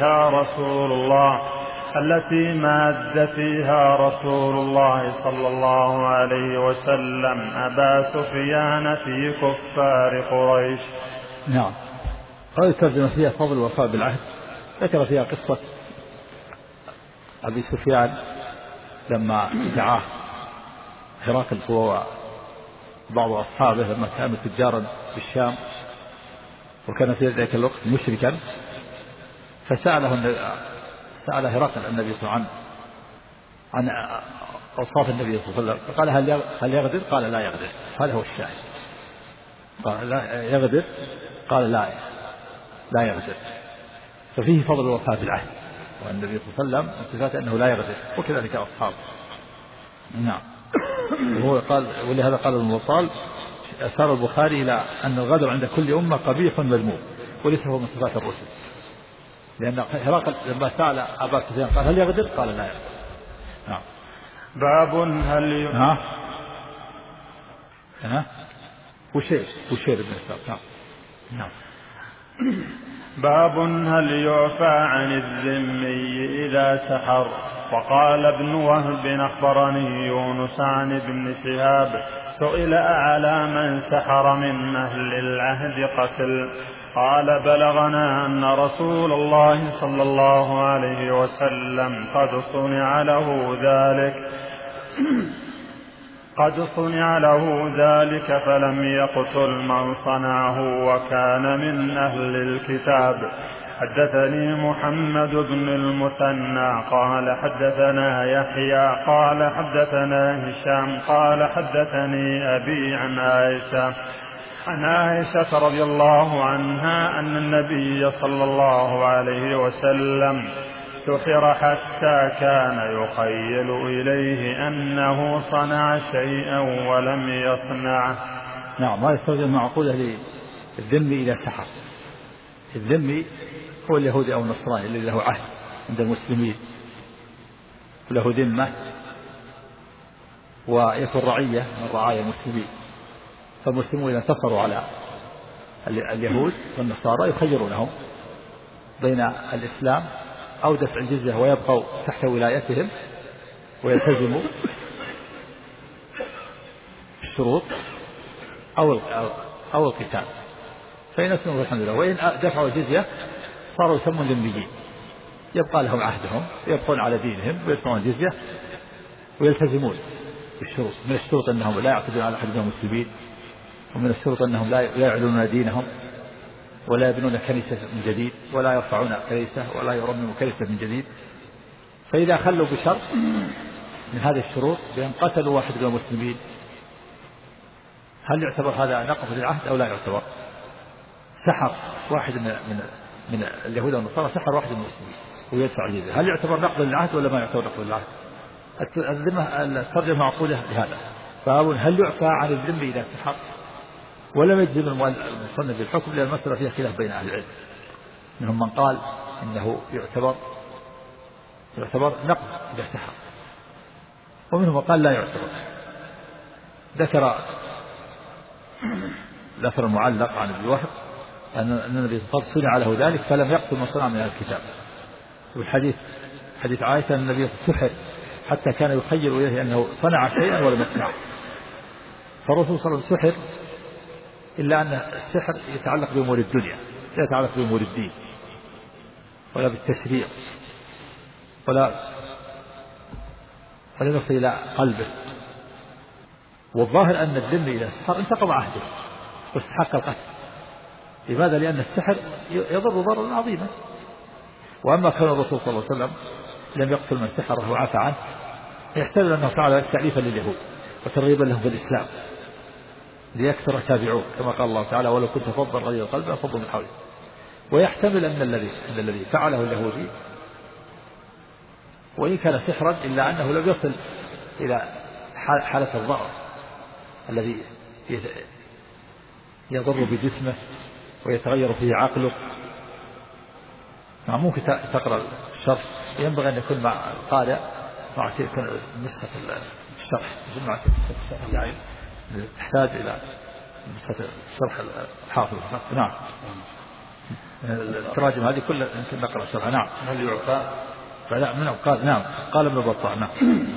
فيها رسول الله صلى الله عليه وسلم أبا سفيان في كفار قريش. نعم. هذه الترجمة فيها فضل الوفاء بالعهد، ذكر فيها قصة أبي سفيان لما دعاه هرقل هو بعض أصحابه لما كانوا تجارا بالشام وكان في ذلك الوقت مشركا، سأل هرقل النبي صلى الله عليه وسلم عن أوصاف النبي صلى الله عليه وسلم، فقال هل يغدر؟ قال لا يغدر. هذا هو الشاهد. قال لا يغدر؟ قال لا يغدر. ففيه فضل الوفاء بالعهد، والنبي صلى الله عليه وسلم من صفاته أنه لا يغدر، وكذلك أصحابه. نعم. وهو قال، ولهذا قال المطال أشار البخاري إلى أن الغدر عند كل أمة قبيح مذموم وليس هو من صفات الرسل، لأن هرقل لما سأل أبا سفيان قال هل يغدر؟ قال لا يغدر. نعم. باب بشير بن إسحاق. نعم. باب هل يعفى عن الذمي إذا سحر. وقال ابن وهب أخبرني يونس عن ابن شهاب سئل أعلى من سحر من أهل العهد قتل. قال بلغنا أن رسول الله صلى الله عليه وسلم قد صنع له ذلك فلم يقتل من صنعه وكان من أهل الكتاب. حدثني محمد بن المثنى قال حدثنا يحيى قال حدثنا هشام قال حدثني أبي عن عائشة رضي الله عنها أن النبي صلى الله عليه وسلم سحر حتى كان يخيل إليه أنه صنع شيئا ولم يصنعه. نعم. ما يستوجب معقولة للذمي إذا سحر. الذمي هو اليهودي أو النصراني الذي له عهد عند المسلمين وله ذمة ويكون رعية من رعايا المسلمين، فالمسلمون إذا انتصروا على اليهود والنصارى يخيرونهم بين الإسلام أو دفع الجزية ويبقوا تحت ولايتهم ويلتزموا الشروط أو القتال. فإن أسلموا فالحمد لله، وإن دفعوا الجزية صاروا يسمون ذميين، يبقى لهم عهدهم، يبقون على دينهم ويدفعون الجزية ويلتزمون بالشروط. من الشروط أنهم لا يعتدون على أحد من المسلمين، ومن الشروط أنهم لا يعلنون دينهم، ولا يبنون كنيسة من جديد، ولا يرفعون كنيسة، ولا يرمموا كنيسة من جديد. فإذا خلوا بشرط من هذه الشروط بأن قتلوا واحد من المسلمين، هل يعتبر هذا نقض للعهد أو لا يعتبر؟ سحر واحد من اليهود والنصارى، سحر واحد من المسلمين ويدفع الجزية، هل يعتبر نقض للعهد ولا ما يعتبر نقض للعهد؟ الترجمة معقولة بهذا. فأقول هل يعفى عن الذنب إذا سحر؟ ولم يجزم المصنف بالحكم، لأن المسألة فيها خلاف بين أهل العلم، منهم من قال إنه يعتبر نقض إذا سحر، ومنهم من قال لا يعتبر. ذكر المعلق عن ابن وهب أن النبي صلى الله عليه وسلم صنع له ذلك فلم يقتل من صنع من الكتاب. والحديث حديث عائشة أن النبي سحر حتى كان يخيل إليه أنه صنع شيئا ولم يصنعه. فالرسول صلى الله عليه وسلم سحر، إلا أن السحر يتعلق بأمور الدنيا، لا يتعلق بأمور الدين ولا بالتشريع، ولا يصل إلى قلبه. والظاهر أن الذم إذا سحر انتقض عهده واستحق القتل. لماذا؟ لأن السحر يضر ضررا عظيما. وأما كان الرسول صلى الله عليه وسلم لم يقتل من سحره وعفى عنه، يحتمل أنه فعل تأليفا لليهود وترغيبا لهم في الإسلام ليكثر تابعوه، كما قال الله تعالى ولو كنت فظا غليظ القلب لانفضوا من حولك. ويحتمل أن الذي فعله اليهودي وإن كان سحرا إلا أنه لم يصل إلى حالة الضرر الذي يضر بجسمه ويتغير فيه عقله. ممكن تقرأ الشرح، ينبغي أن يكون مع القارئ مع نسخة الشرح، يعني تحتاج إلى نسخة الشرح الحافظ. نعم، التراجم هذه كلها يمكن نقرأ شرحها. نعم. هل يعفى؟ قال ابن بطال. نعم.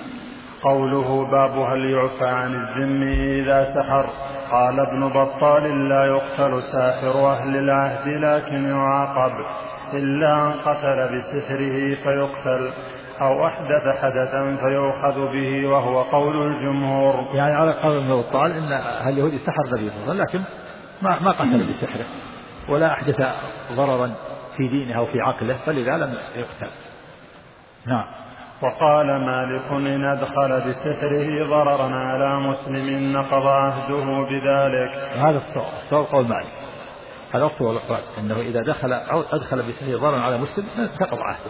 قوله باب هل يعفى عن الذم إذا سحر. قال ابن بطال لا يقتل ساحر أهل العهد لكن يعاقب، إلا أن قتل بسحره فيقتل، أو أحدث حدثا فيؤخذ به، وهو قول الجمهور. يعني على قول ابن بطال إن اليهودي سحر النبي صلى الله عليه وسلم، لكن ما قتل بسحره ولا أحدث ضررا في دينه أو في عقله، فلذا لم يقتل. نعم. وقال مالك إن أدخل بسحره ضررا على مسلم نقض عهده بذلك. هذا الصواب قول مالك، هذا الصواب والإقرار، أنه إذا دخل أو أدخل بسحره ضررا على مسلم نقض عهده.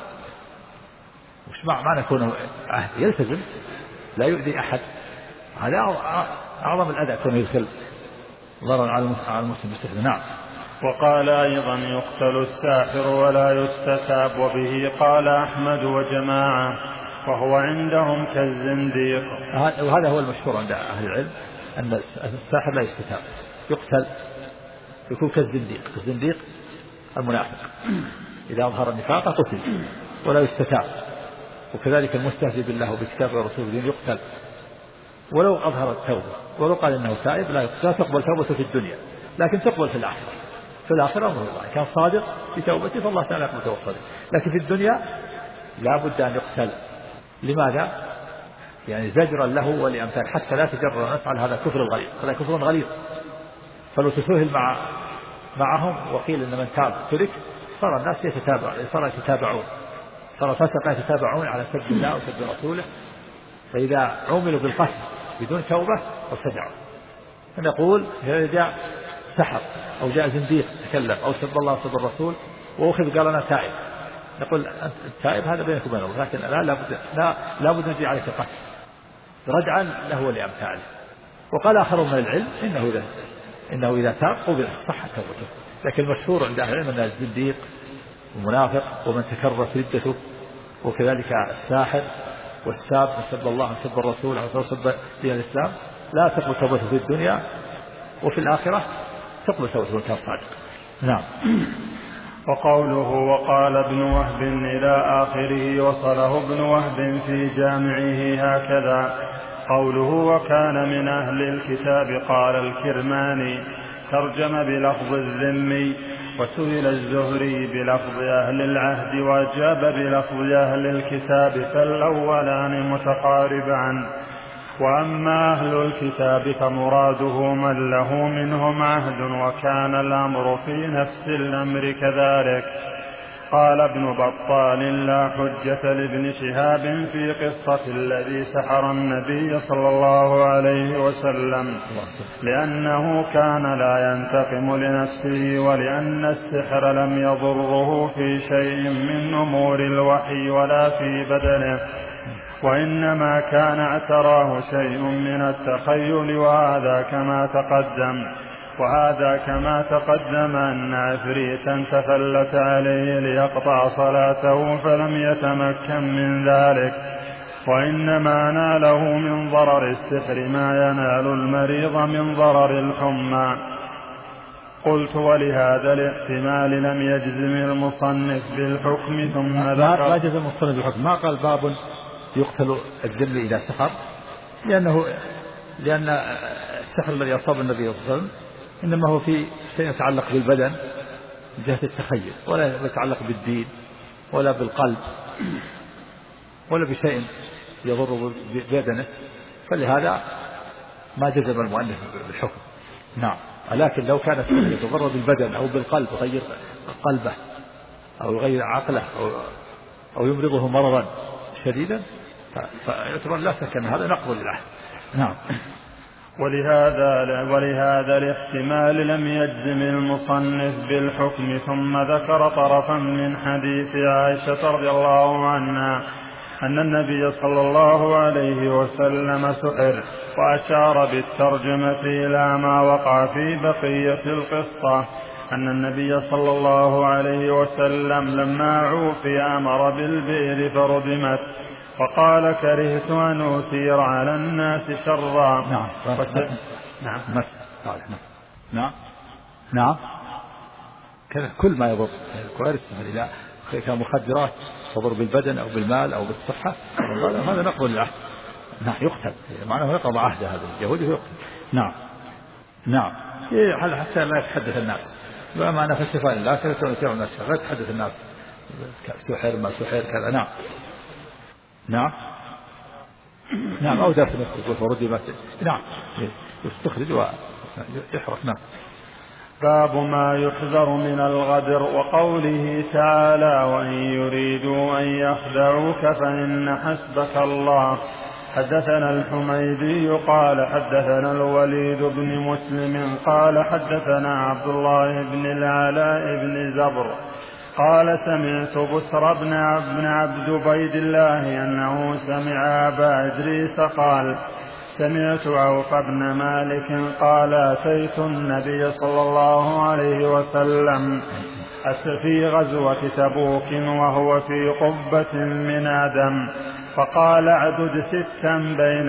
وش معنى كونه عهد؟ يلتزم لا يؤذي أحد، هذا أعظم الأذى كونه يدخل ضررا على المسلم بسحره. نعم. وقال أيضا يقتل الساحر ولا يستتاب، وبه قال أحمد وجماعة، وهو عندهم كالزنديق. وهذا هو المشهور عند أهل العلم، أن الساحر لا يستتاب، يقتل، يكون كالزنديق. الزنديق المنافق إذا أظهر النفاق قتل ولا يستتاب. وكذلك المستهزئ بالله وبكتابه ورسوله يقتل ولو أظهر التوبة، ولو قال إنه تائب لا تقبل توبته في الدنيا، لكن تقبل في الآخرة. في الآخرة أمر الله، كان صادق في توبته فالله تعالى يقبل توبة الصادق، لكن في الدنيا لا بد أن يقتل. لماذا؟ يعني زجرا له ولأمثال، حتى لا تجرر الناس على هذا كفر الغليظ، هذا كفر غليظ. فلو تسهل معهم وقيل إن من تاب ترك، صار الناس يتتابعون، صار الفسقة يتتابعون على سب الله وسب رسوله، فإذا عملوا بالقتل بدون توبة ارتدعوا. فنقول إذا جاء سحر أو جاء زنديق تكلم أو سب الله وسب الرسول وأخذ قال أنا تائب، نقول التائب هذا بينك وبين الله، لكن لا بد نجي عليك القتل ردعا له ولأمثاله. وقال آخرون من العلم إنه إذا تاب قبل صحت توبته، لكن المشهور عند أهل العلم أن الزنديق والمنافق ومن تكررت ردته، وكذلك الساحر والساب وسب الله وسب الرسول وسب دين الإسلام لا تقبل توبته في الدنيا، وفي الآخرة تقبل توبته كان صادق. نعم. وقوله وقال ابن وهب إلى آخره وصله ابن وهب في جامعه هكذا. قوله وكان من أهل الكتاب قال الكرماني ترجم بلفظ الذمي، وسئل الزهري بلفظ أهل العهد وأجاب بلفظ أهل الكتاب، فالأولان متقاربان. وأما أهل الكتاب فمراده من له منهم عهد، وكان الأمر في نفس الأمر كذلك. قال ابن بطال: لا حجة لابن شهاب في قصة الذي سحر النبي صلى الله عليه وسلم، لأنه كان لا ينتقم لنفسه، ولأن السحر لم يضره في شيء من أمور الوحي ولا في بدنه، وإنما كان اعتراه شيء من التخيل، وهذا كما تقدم أن عفريتا تفلت عليه ليقطع صلاته فلم يتمكن من ذلك، وإنما ناله من ضرر السحر ما ينال المريض من ضرر الحمى. قلت: ولهذا الاحتمال لم يجزم المصنف بالحكم ثم ذكر. ما جزم المصنف بالحكم، ما قال باب يقتل الذل إذا سحر، لأن السحر الذي أصاب النبي صلى الله عليه وسلم إنما هو في شيء يتعلق بالبدن من جهة التخيل، ولا يتعلق بالدين ولا بالقلب ولا بشيء يضر ببدنه، فلهذا ما جزم المؤلف بالحكم. نعم، ولكن لو كان السحر يتضرر بالبدن أو بالقلب، يغير قلبه أو يغير عقله أو يمرضه مرضا شديدا، فيعتبر لا شك أن هذا نقض للعهد. نعم. ولهذا الاحتمال لم يجزم المصنف بالحكم، ثم ذكر طرفا من حديث عائشة رضي الله عنها أن النبي صلى الله عليه وسلم سحر، وأشار بالترجمة إلى ما وقع في بقية القصة، أن النبي صلى الله عليه وسلم لما عوفي أمر بالبئر فردمت، وقال: كرهت أن أثير على الناس شرا. نعم. كل ما يضر كوارث، إذا كان مخدرات تضر بالبدن أو بالمال أو بالصحة، هذا نقض للعهد. نعم، يقتل، معناه نقض عهد هذا اليهودي يقتل. نعم. حتى لا يتحدث الناس، وما أنا في شفاء الله كرهت أن أثير على الناس، لا يتحدث الناس سحر ما سحر كذا. نعم أو دافن وردمت. نعم، يستخرج ويحرق. نعم. باب ما يحذر من الغدر، وقوله تعالى: وإن يريدوا أن يخدعوك فإن حسبك الله. حدثنا الحميدي قال حدثنا الوليد بن مسلم قال حدثنا عبد الله بن العلاء بن زبر قال سمعت بسر بن عبد الله أنه سمع أبا إدريس قال: سمعت عوف بن مالك قال: أتيت النبي صلى الله عليه وسلم في غزوة تبوك وهو في قبة من آدم، فقال: اعدد 6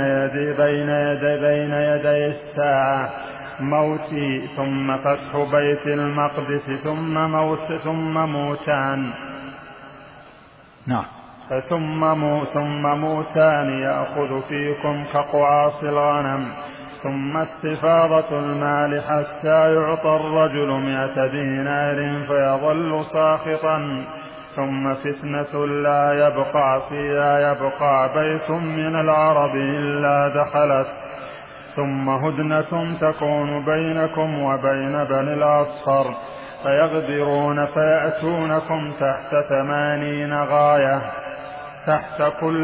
بين يدي الساعة: موتي، ثم فتح بيت المقدس، ثم موتان. نعم. ثم موتان يأخذ فيكم كقعاص الغنم، ثم استفاضة المال حتى يعطى الرجل 100 دينار فيظل ساخطا، ثم فتنة لا يبقى بيت من العرب إلا دخلت، ثم هدنة تكون بينكم وبين بني الأصفر، فيغدرون فيأتونكم تحت 80 غاية، تحت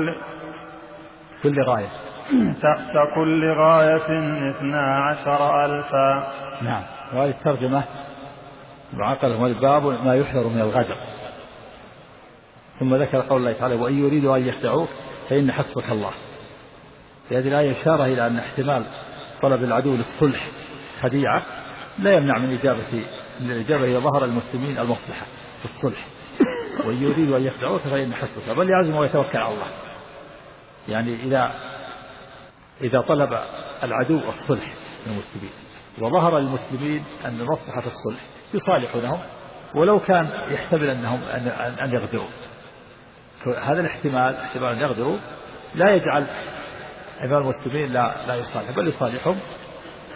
كل غاية 12,000. نعم. وهذه الترجمة بعقلهم الباب ما يحذر من الغدر. ثم ذكر قول الله تعالى: وإن يريدوا أن يخدعوك فإن حسبك الله. في هذه الآية إشارة إلى أن احتمال طلب العدو للصلح خديعة لا يمنع من الإجابة إذا ظهر المسلمين المصلحة في الصلح. وإن يريدوا أن يخدعوك فإن حسبك، بل يعزم ويتوكل على الله. يعني إذا طلب العدو الصلح من المسلمين وظهر المسلمين أن مصلحة الصلح يصالحونهم، ولو كان يحتمل أن يغدروا، هذا الاحتمال أن يغدروا لا يجعل عباد المسلمين لا يصالح، بل يصالحهم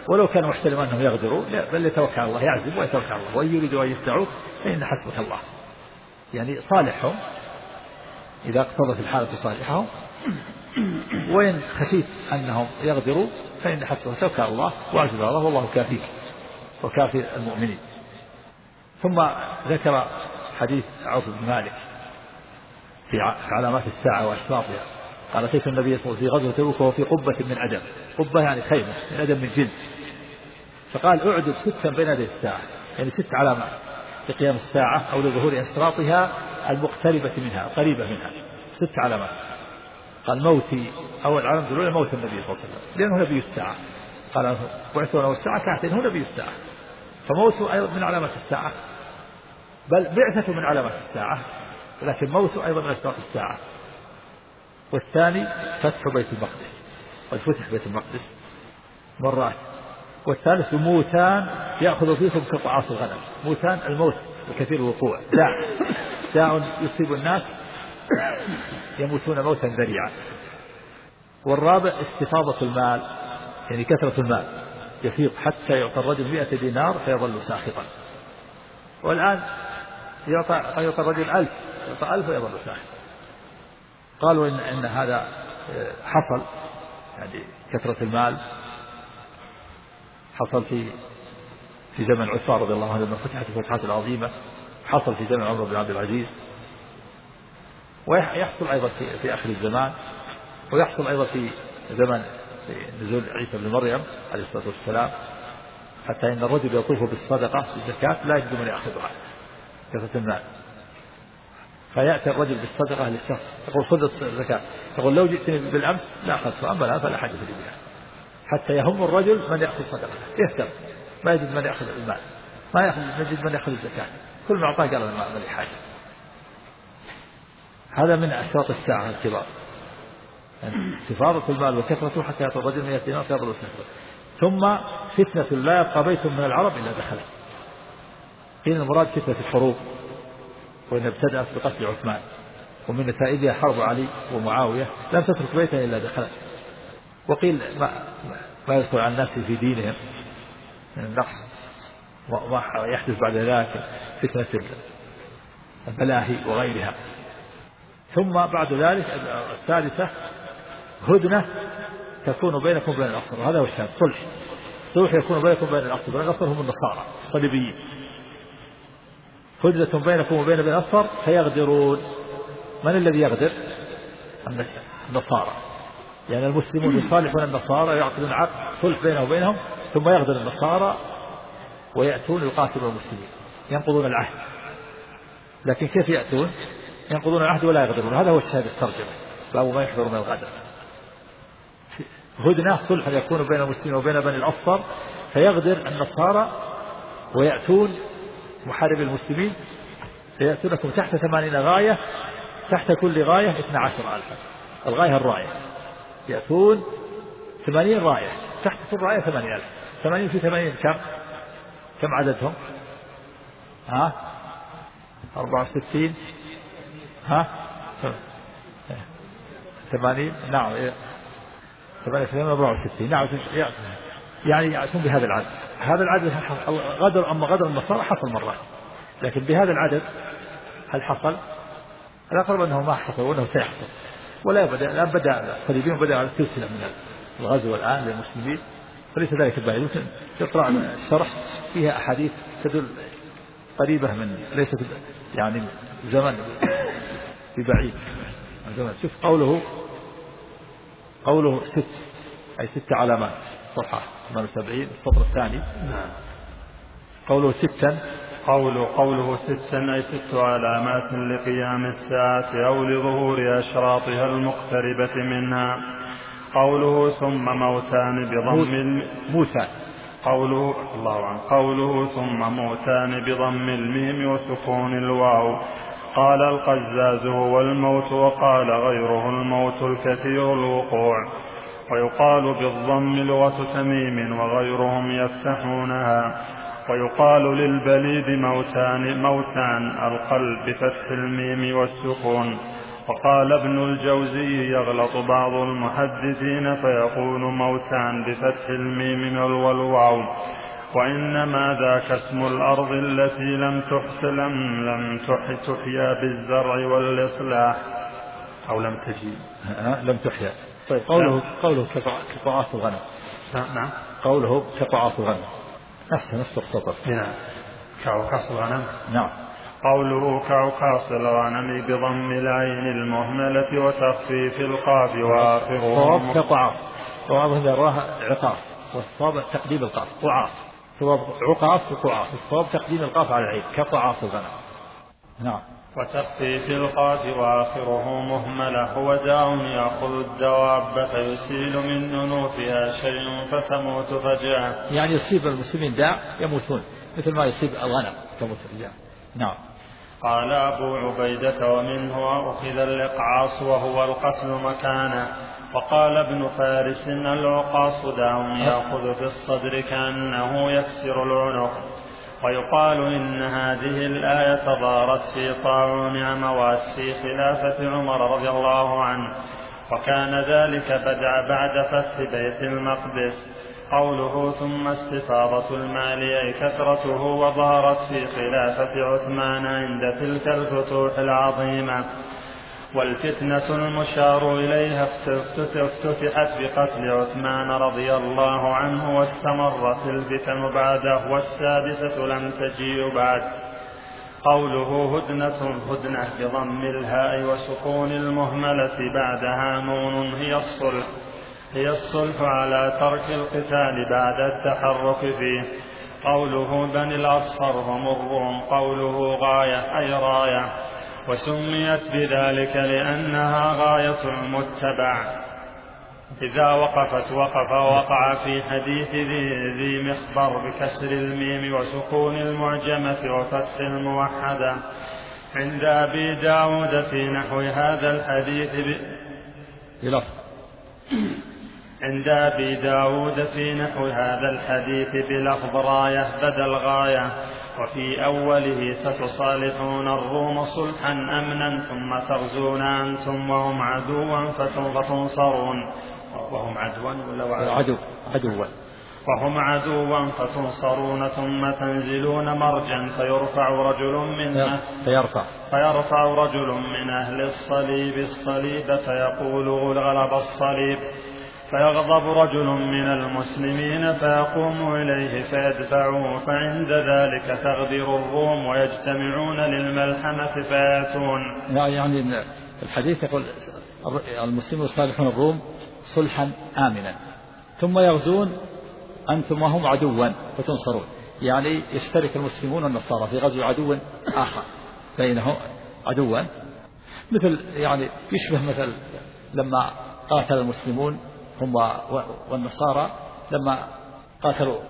ولو كان محتلما أنهم يغدروا بل يتوكل على الله، يعزم ويتوكل على الله، وإن يريدوا أن يخدعوك فإن حسبك الله. يعني صالحهم إذا اقتضت الحالة صالحهم، وإن خشيت أنهم يغدروا فإن حسبك توكل على الله واعزم على الله والله كافيك وكافي المؤمنين. ثم ذكر حديث عوف بن مالك في علامات الساعة وأشراطها، قال أتيت النبي صلى الله عليه وسلم في غزوة تبوك وهو في قبة من أدم، قبة يعني خيمة من أدم من جلد، فقال أعدد 6 بين يدي الساعة، يعني 6 علامات لقيام الساعة أو لظهور أشراطها المقتربة منها القريبة منها، 6 علامات. قال موتي، أول علامة الأولى موت النبي صلى الله عليه وسلم لأنه نبي الساعة، قال بعث له الساعة كانت هو نبي الساعة، فموته أيضا من علامات الساعة، بل بعثته من علامات الساعة، لكن موته أيضا من أشراط الساعة. والثاني فتح بيت المقدس، قد فتح بيت المقدس مرات. والثالث موتان يأخذ فيكم كقعاص الغنم، موتان الموت الكثير الوقوع، داء يصيب الناس يموتون موتا ذريعا. والرابع استفاضة المال، يعني كثرة المال يفيض حتى يعطى الرجل 100 دينار فيظل ساخطا، والآن يعطى الرجل 1000 يعطى 1000 ويظل ساخطا. قالوا إن هذا حصل، يعني كثرة المال حصل في زمن عثمان رضي الله عنه لما فتحت الفتحات العظيمة، حصل في زمن عمر بن عبد العزيز، ويحصل أيضا في آخر الزمان، ويحصل أيضا في زمن نزول عيسى بن مريم عليه الصلاة والسلام، حتى إن الرجل يطوف بالصدقة بالزكاة لا يجد من يأخذها كثرة المال، فيأتي الرجل بالصدقة للشخص يقول خذ الزكاة، يقول لو جئتني بالأمس لا أخذتها، أما لا فلا حاجة لي بها، حتى يهم الرجل من يأخذ الصدقة، يهتم ما يجد من يأخذ المال، ما يجد من يأخذ الزكاة، كل ما أعطاه قال المال ما لي حاجة. هذا من أشراط الساعة الكبار، يعني استفاضة المال وكثرته حتى يأتي الرجل من يأتي ناس يضل سنة. ثم فتنة لا يبقى بيت من العرب إلا دخله، قيل المراد فتنة الحروب، وإن ابتدأت بقتل عثمان، ومن نتائجها حرب علي ومعاوية لم تترك بيتا إلا دخلت. وقيل ما يدخل على الناس في دينهم من النقص وما يحدث بعد ذلك فتنة البلاهي وغيرها. ثم بعد ذلك السادسة هدنة تكون بينكم وبين الأصل، وهذا هو الشان صلح يكون بينكم وبين الأصل، وبين الأصل هم النصارى الصليبيين، هدنة بينكم وبين الأصل فيغدرون. من الذي يغدر؟ النصارى، يعني المسلمون يصالحون النصارى يعقدون عقد صلح بينهم وبينهم، ثم يغدر النصارى ويأتون يقاتلون المسلمين ينقضون العهد. لكن كيف يأتون؟ ينقضون العهد ولا يغدرون، هذا هو الشاهد الترجمة، باب ما يحذر من الغدر. هدنة صلح يكون بين المسلمين وبين بني الأصفر فيغدر النصارى ويأتون محارب المسلمين، فيأتونكم تحت 80 غاية، تحت كل غاية 12,000. الغاية الراية، يأتون 80 راية، تحت كل راية 80,000. 80 في 80 كم عددهم؟ 64 80 نعم 64 نعم، يعني يأتون بهذا العدد. هذا العدد غدر، أما غدر النصارى حصل مرات، لكن بهذا العدد هل حصل؟ الأقرب أنه ما حصل وأنه سيحصل، ولا الآن بدأ الصليبيين بدأ على سلسلة من الغزو الآن للمسلمين، فليس ذلك بعيد. يمكن تقرأ الشرح فيها أحاديث تدل قريبة من ليست يعني زمن ببعيد زمن. شوف قوله 6 أي 6 علامات، صفحة 78 السطر الثاني. قوله 6 قوله 6 أي 6 علامات لقيام الساعة أو لظهور أشراطها المقتربة منها. قوله ثم موتان بضم موتان، قوله ثم موتان بضم الميم وسكون الواو. قال القزاز هو الموت، وقال غيره الموت الكثير الوقوع، ويقال بالضم لغة تميم وغيرهم يفتحونها. ويقال للبليد موتان القلب بفتح الميم والسكون. وقال ابن الجوزي يغلط بعض المحدثين فيقول موتان بفتح الميم والواو، وإنما ذاك اسم الأرض التي لم تحيا بالزرع والإصلاح أو لم تحيا. طيب قوله كقعاص الغنم. نعم. قوله كقعاص الغنم نفس السطر. نعم. كعكاص الغنم. نعم. قوله كعكاص الغنم بضم العين المهملة وتخفيف القاف وآخره صواب كقعاص، وهذا ذراها عقاص، والصواب تقديم القاف قعاص، صواب عقاص وقعاص، الصواب تقديم القاف على العين كقعاص الغنم. نعم. وتخفيف القاف وآخره مهملة هو داء يأخذ الدواب فيسيل من أنوفها شيء فتموت فجأة، يعني يصيب المسلمين داء يموتون مثل ما يصيب الغنم تموت الرجال. نعم. قال أبو عبيدة ومنه أخذ الإقعاص وهو القتل مكانه. وقال ابن فارس العقاص داء يأخذ في الصدر كأنه يكسر العنق. ويقال إن هذه الآية ظهرت في طاعون عمواس في خلافة عمر رضي الله عنه، وكان ذلك بدأ بعد فتح بيت المقدس. قوله ثم استفاضة المال أي كثرته، وظهرت في خلافة عثمان عند تلك الفتوح العظيمة. والفتنة المشار إليها افتتحت بقتل عثمان رضي الله عنه، واستمرت الفتن بعده، والسادسة لم تجيء بعد. قوله هدنة بضم الهاء وسكون المهملة بعدها نون هي الصلح على ترك القتال بعد التحرك فيه. قوله بني الأصفر هم الروم. قوله غاية أي راية، وسميت بذلك لأنها غاية المتبع. إذا وقفت وقع في حديث ذي مخبر بكسر الميم وسكون المعجمة وفتح الموحدة. عند أبي داود في نحو هذا الحديث عند أبي داود في نحو هذا الحديث بلفظ راية بدل غاية. وفي أوله ستصالحون الروم صلحا أمنا ثم تغزون أنتم وهم عدوا فتنصرون. وهم عدوا فتنصرون ثم تنزلون مرجا فيرفع رجل من أهل الصليب فيقول غلب الصليب، فيغضب رجل من المسلمين فيقوم إليه فيدفعه، فعند ذلك تغدر الروم ويجتمعون للملحمة فيأتون. يعني الحديث يقول المسلمون يصالحون الروم صلحا آمنا ثم يغزون أنتم وهم عدوا فتنصرون، يعني يشترك المسلمون والنصارى في غزو عدو آخر بينهم عدوا، مثل يعني يشبه مثل لما قاتل المسلمون هم والنصارى لما قاتلوا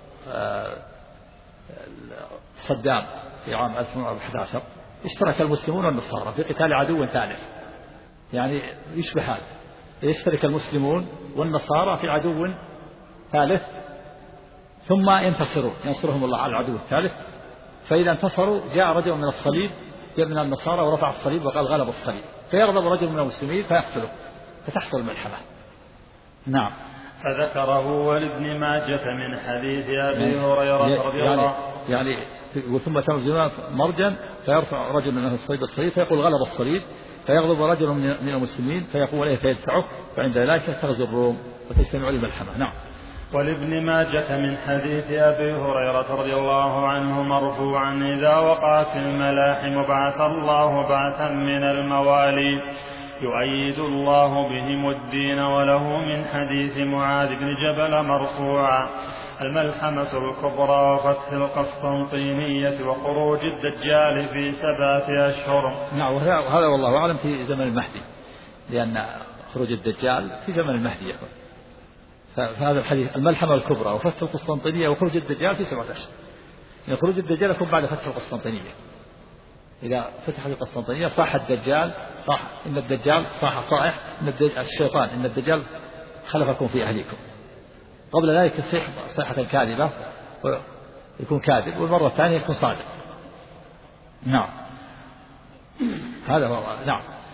صدام في عام 1911 اشترك المسلمون والنصارى في قتال عدو ثالث، يعني يشبه هذا، يشترك المسلمون والنصارى في عدو ثالث ثم ينصرهم الله على العدو الثالث. فإذا انتصروا جاء رجل من الصليب من النصارى ورفع الصليب وقال غلب الصليب، فيغضب رجل من المسلمين فيقتله فتحصل الملحمة. نعم. فذكره ولابن ماجة من حديث أبي هريرة رضي الله يعني ثم تنزلون مرجا فيرفع رجل من الصليب فيقول غلب الصليب، فيغضب رجل من المسلمين فيقول إليه فيدفعه، فعند ذلك تغزو الروم وتجتمع للملحمة. نعم. ولابن ماجة من حديث أبي هريرة رضي الله عنه مرفوعا إذا وقعت الملاحم بعث الله بعثا من الموالي يؤيد الله بهم الدين. وله من حديث معاذ بن جبل مرفوعا الملحمة الكبرى وفتح القسطنطينية وخروج الدجال في 7 أشهر. نعم. وهذا والله أعلم في زمن المهدي، لأن خروج الدجال في زمن المهدي يكون. فهذا الحديث الملحمة الكبرى وفتح القسطنطينية وخروج الدجال في 7 أشهر، يعني خروج الدجال يكون بعد فتح القسطنطينية. إذا فتحت القسطنطينية صاح الدجال إن الدجال صاح صائح إن الشيطان إن الدجال خلفكم في أهليكم. قبل ذلك تصيح صيحة كاذبة ويكون كاذب، والمرة الثانية يكون صادق. نعم. هذا هو. نعم.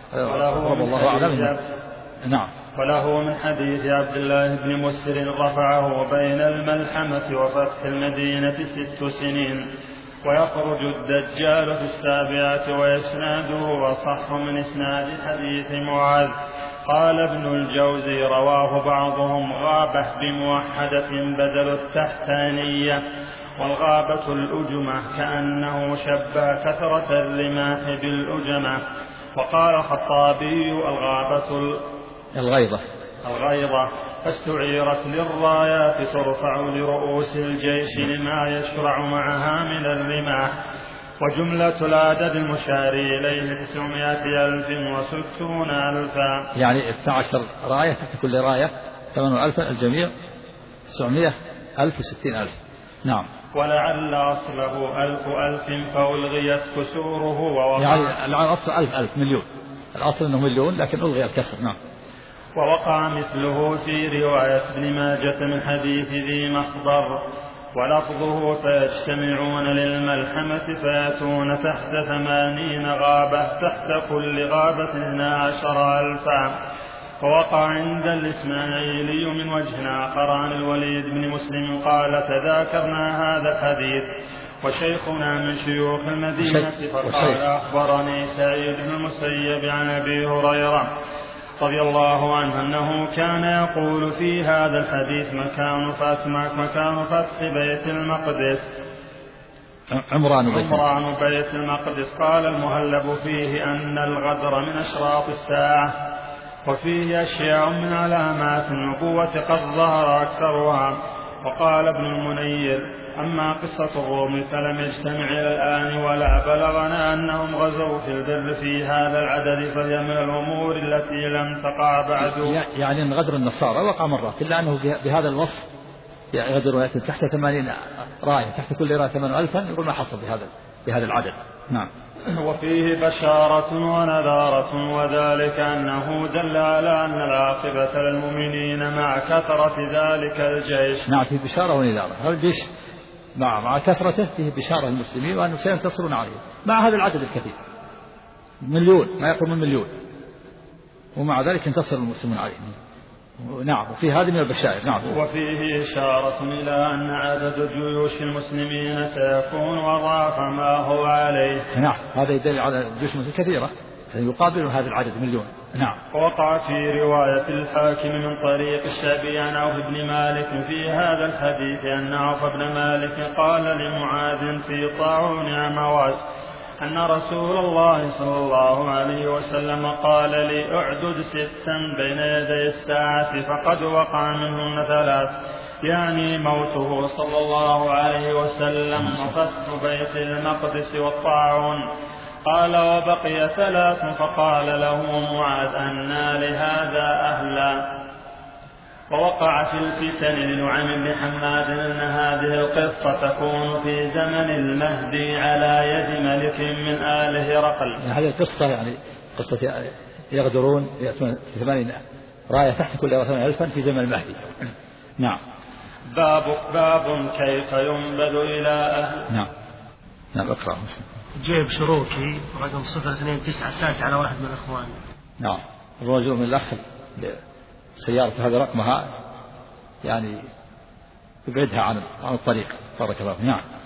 رضي الله أعلم. نعم. وله من حديث عبد الله بن مسر رفعه بين الملحمة وفتح المدينة 6 سنين، ويخرج الدجال في 7 وإسناده أصح من إسناد حديث معاذ. قال ابن الجوزي رواه بعضهم غابة بموحدة بدل التحتانية، والغابة الأجمة كأنه شبه كثرة الرماح بالأجمة. وقال الخطابي الغابة الغيضة فاستعيرت للرايات ترفع لرؤوس الجيش لما يشرع معها من الرماح. وجملة العدد المشار إليه 900,060,000، يعني 12 راية تحت كل راية 8,000 الجميع 900,060,000. نعم. ولعل أصله 1,000 فألغيت كسوره ووقع، يعني الأصل 1,000 مليون، الأصل أنه مليون لكن ألغي الكسر. نعم. ووقع مثله في رواية ابن ماجة من حديث ذي محضر ولفظه فيجتمعون للملحمة فيأتون تحت 80 غابة تحت كل غابة 12,000. ووقع عند الإسماعيلي من وجه آخر عن الوليد بن مسلم قال تذاكرنا هذا الحديث وشيخنا من شيوخ المدينة فقال أخبرني سعيد بن المسيب عن أبي هريرة رضي الله عنه أنه كان يقول في هذا الحديث مكان فتح بيت المقدس عمران بيت المقدس. قال المهلب فيه أن الغدر من أشراط الساعة، وفيه أشياء من علامات النبوة قد ظهر أكثرها. وقال ابن المنير أما قصة الروم فلم يجتمع إلى الآن ولا بلغنا أنهم غزوا في البر في هذا العدد، فهي من الأمور التي لم تقع بعد. يعني أن غدر النصارى وقع مرات، إلا أنه بهذا الوصف غدر تحت 80 راية تحت كل راية 8,000 يقول ما حصل بهذا العدد. نعم. وفيه بشارة ونذارة، وذلك أنه دل على أن العاقبة للمؤمنين مع كثرة ذلك الجيش. نعم، فيه بشارة ونذارة. هذا الجيش مع كثرته فيه بشارة للمسلمين وأنهم سينتصرون عليه مع هذا العدد الكثير، مليون ما يقرب من مليون، ومع ذلك ينتصر المسلمون عليه. نعم. وفي هذه من البشائر. نعم. وفيه إشارة إلى أن عدد جيوش المسلمين سيكون أضعاف ما هو عليه. نعم، هذا يدل على جيوش المسلمين كثيرة يقابل هذا العدد مليون. نعم. وقع في رواية الحاكم من طريق الشعبي عن عوف بن مالك في هذا الحديث أن عوف بن مالك قال لمعاذ في طاعون عمواس أن رسول الله صلى الله عليه وسلم قال لي أعدد 6 بين يدي الساعة فقد وقع منهن 3، يعني موته صلى الله عليه وسلم وفتح بيت المقدس والطاعون. قال وبقي 3 فقال له معاذ أنى لهذا أهلا. ووقع في الفتن لنعيم بن حماد أن هذه القصة تكون في زمن المهدي على يد ملك من آل هرقل. هذه القصة يعني قصة يغدرون يأتون 80 راية تحت كل 8,000 في زمن المهدي. نعم. باب كيف ينبذ إلى أهل. نعم. أقرأ. جيب شروكي رقم 029 سات على واحد من الأخوان. نعم. الرجل من الأخ سيارة هذا رقمها يعني يبعدها عن الطريق. بارك الله. نعم.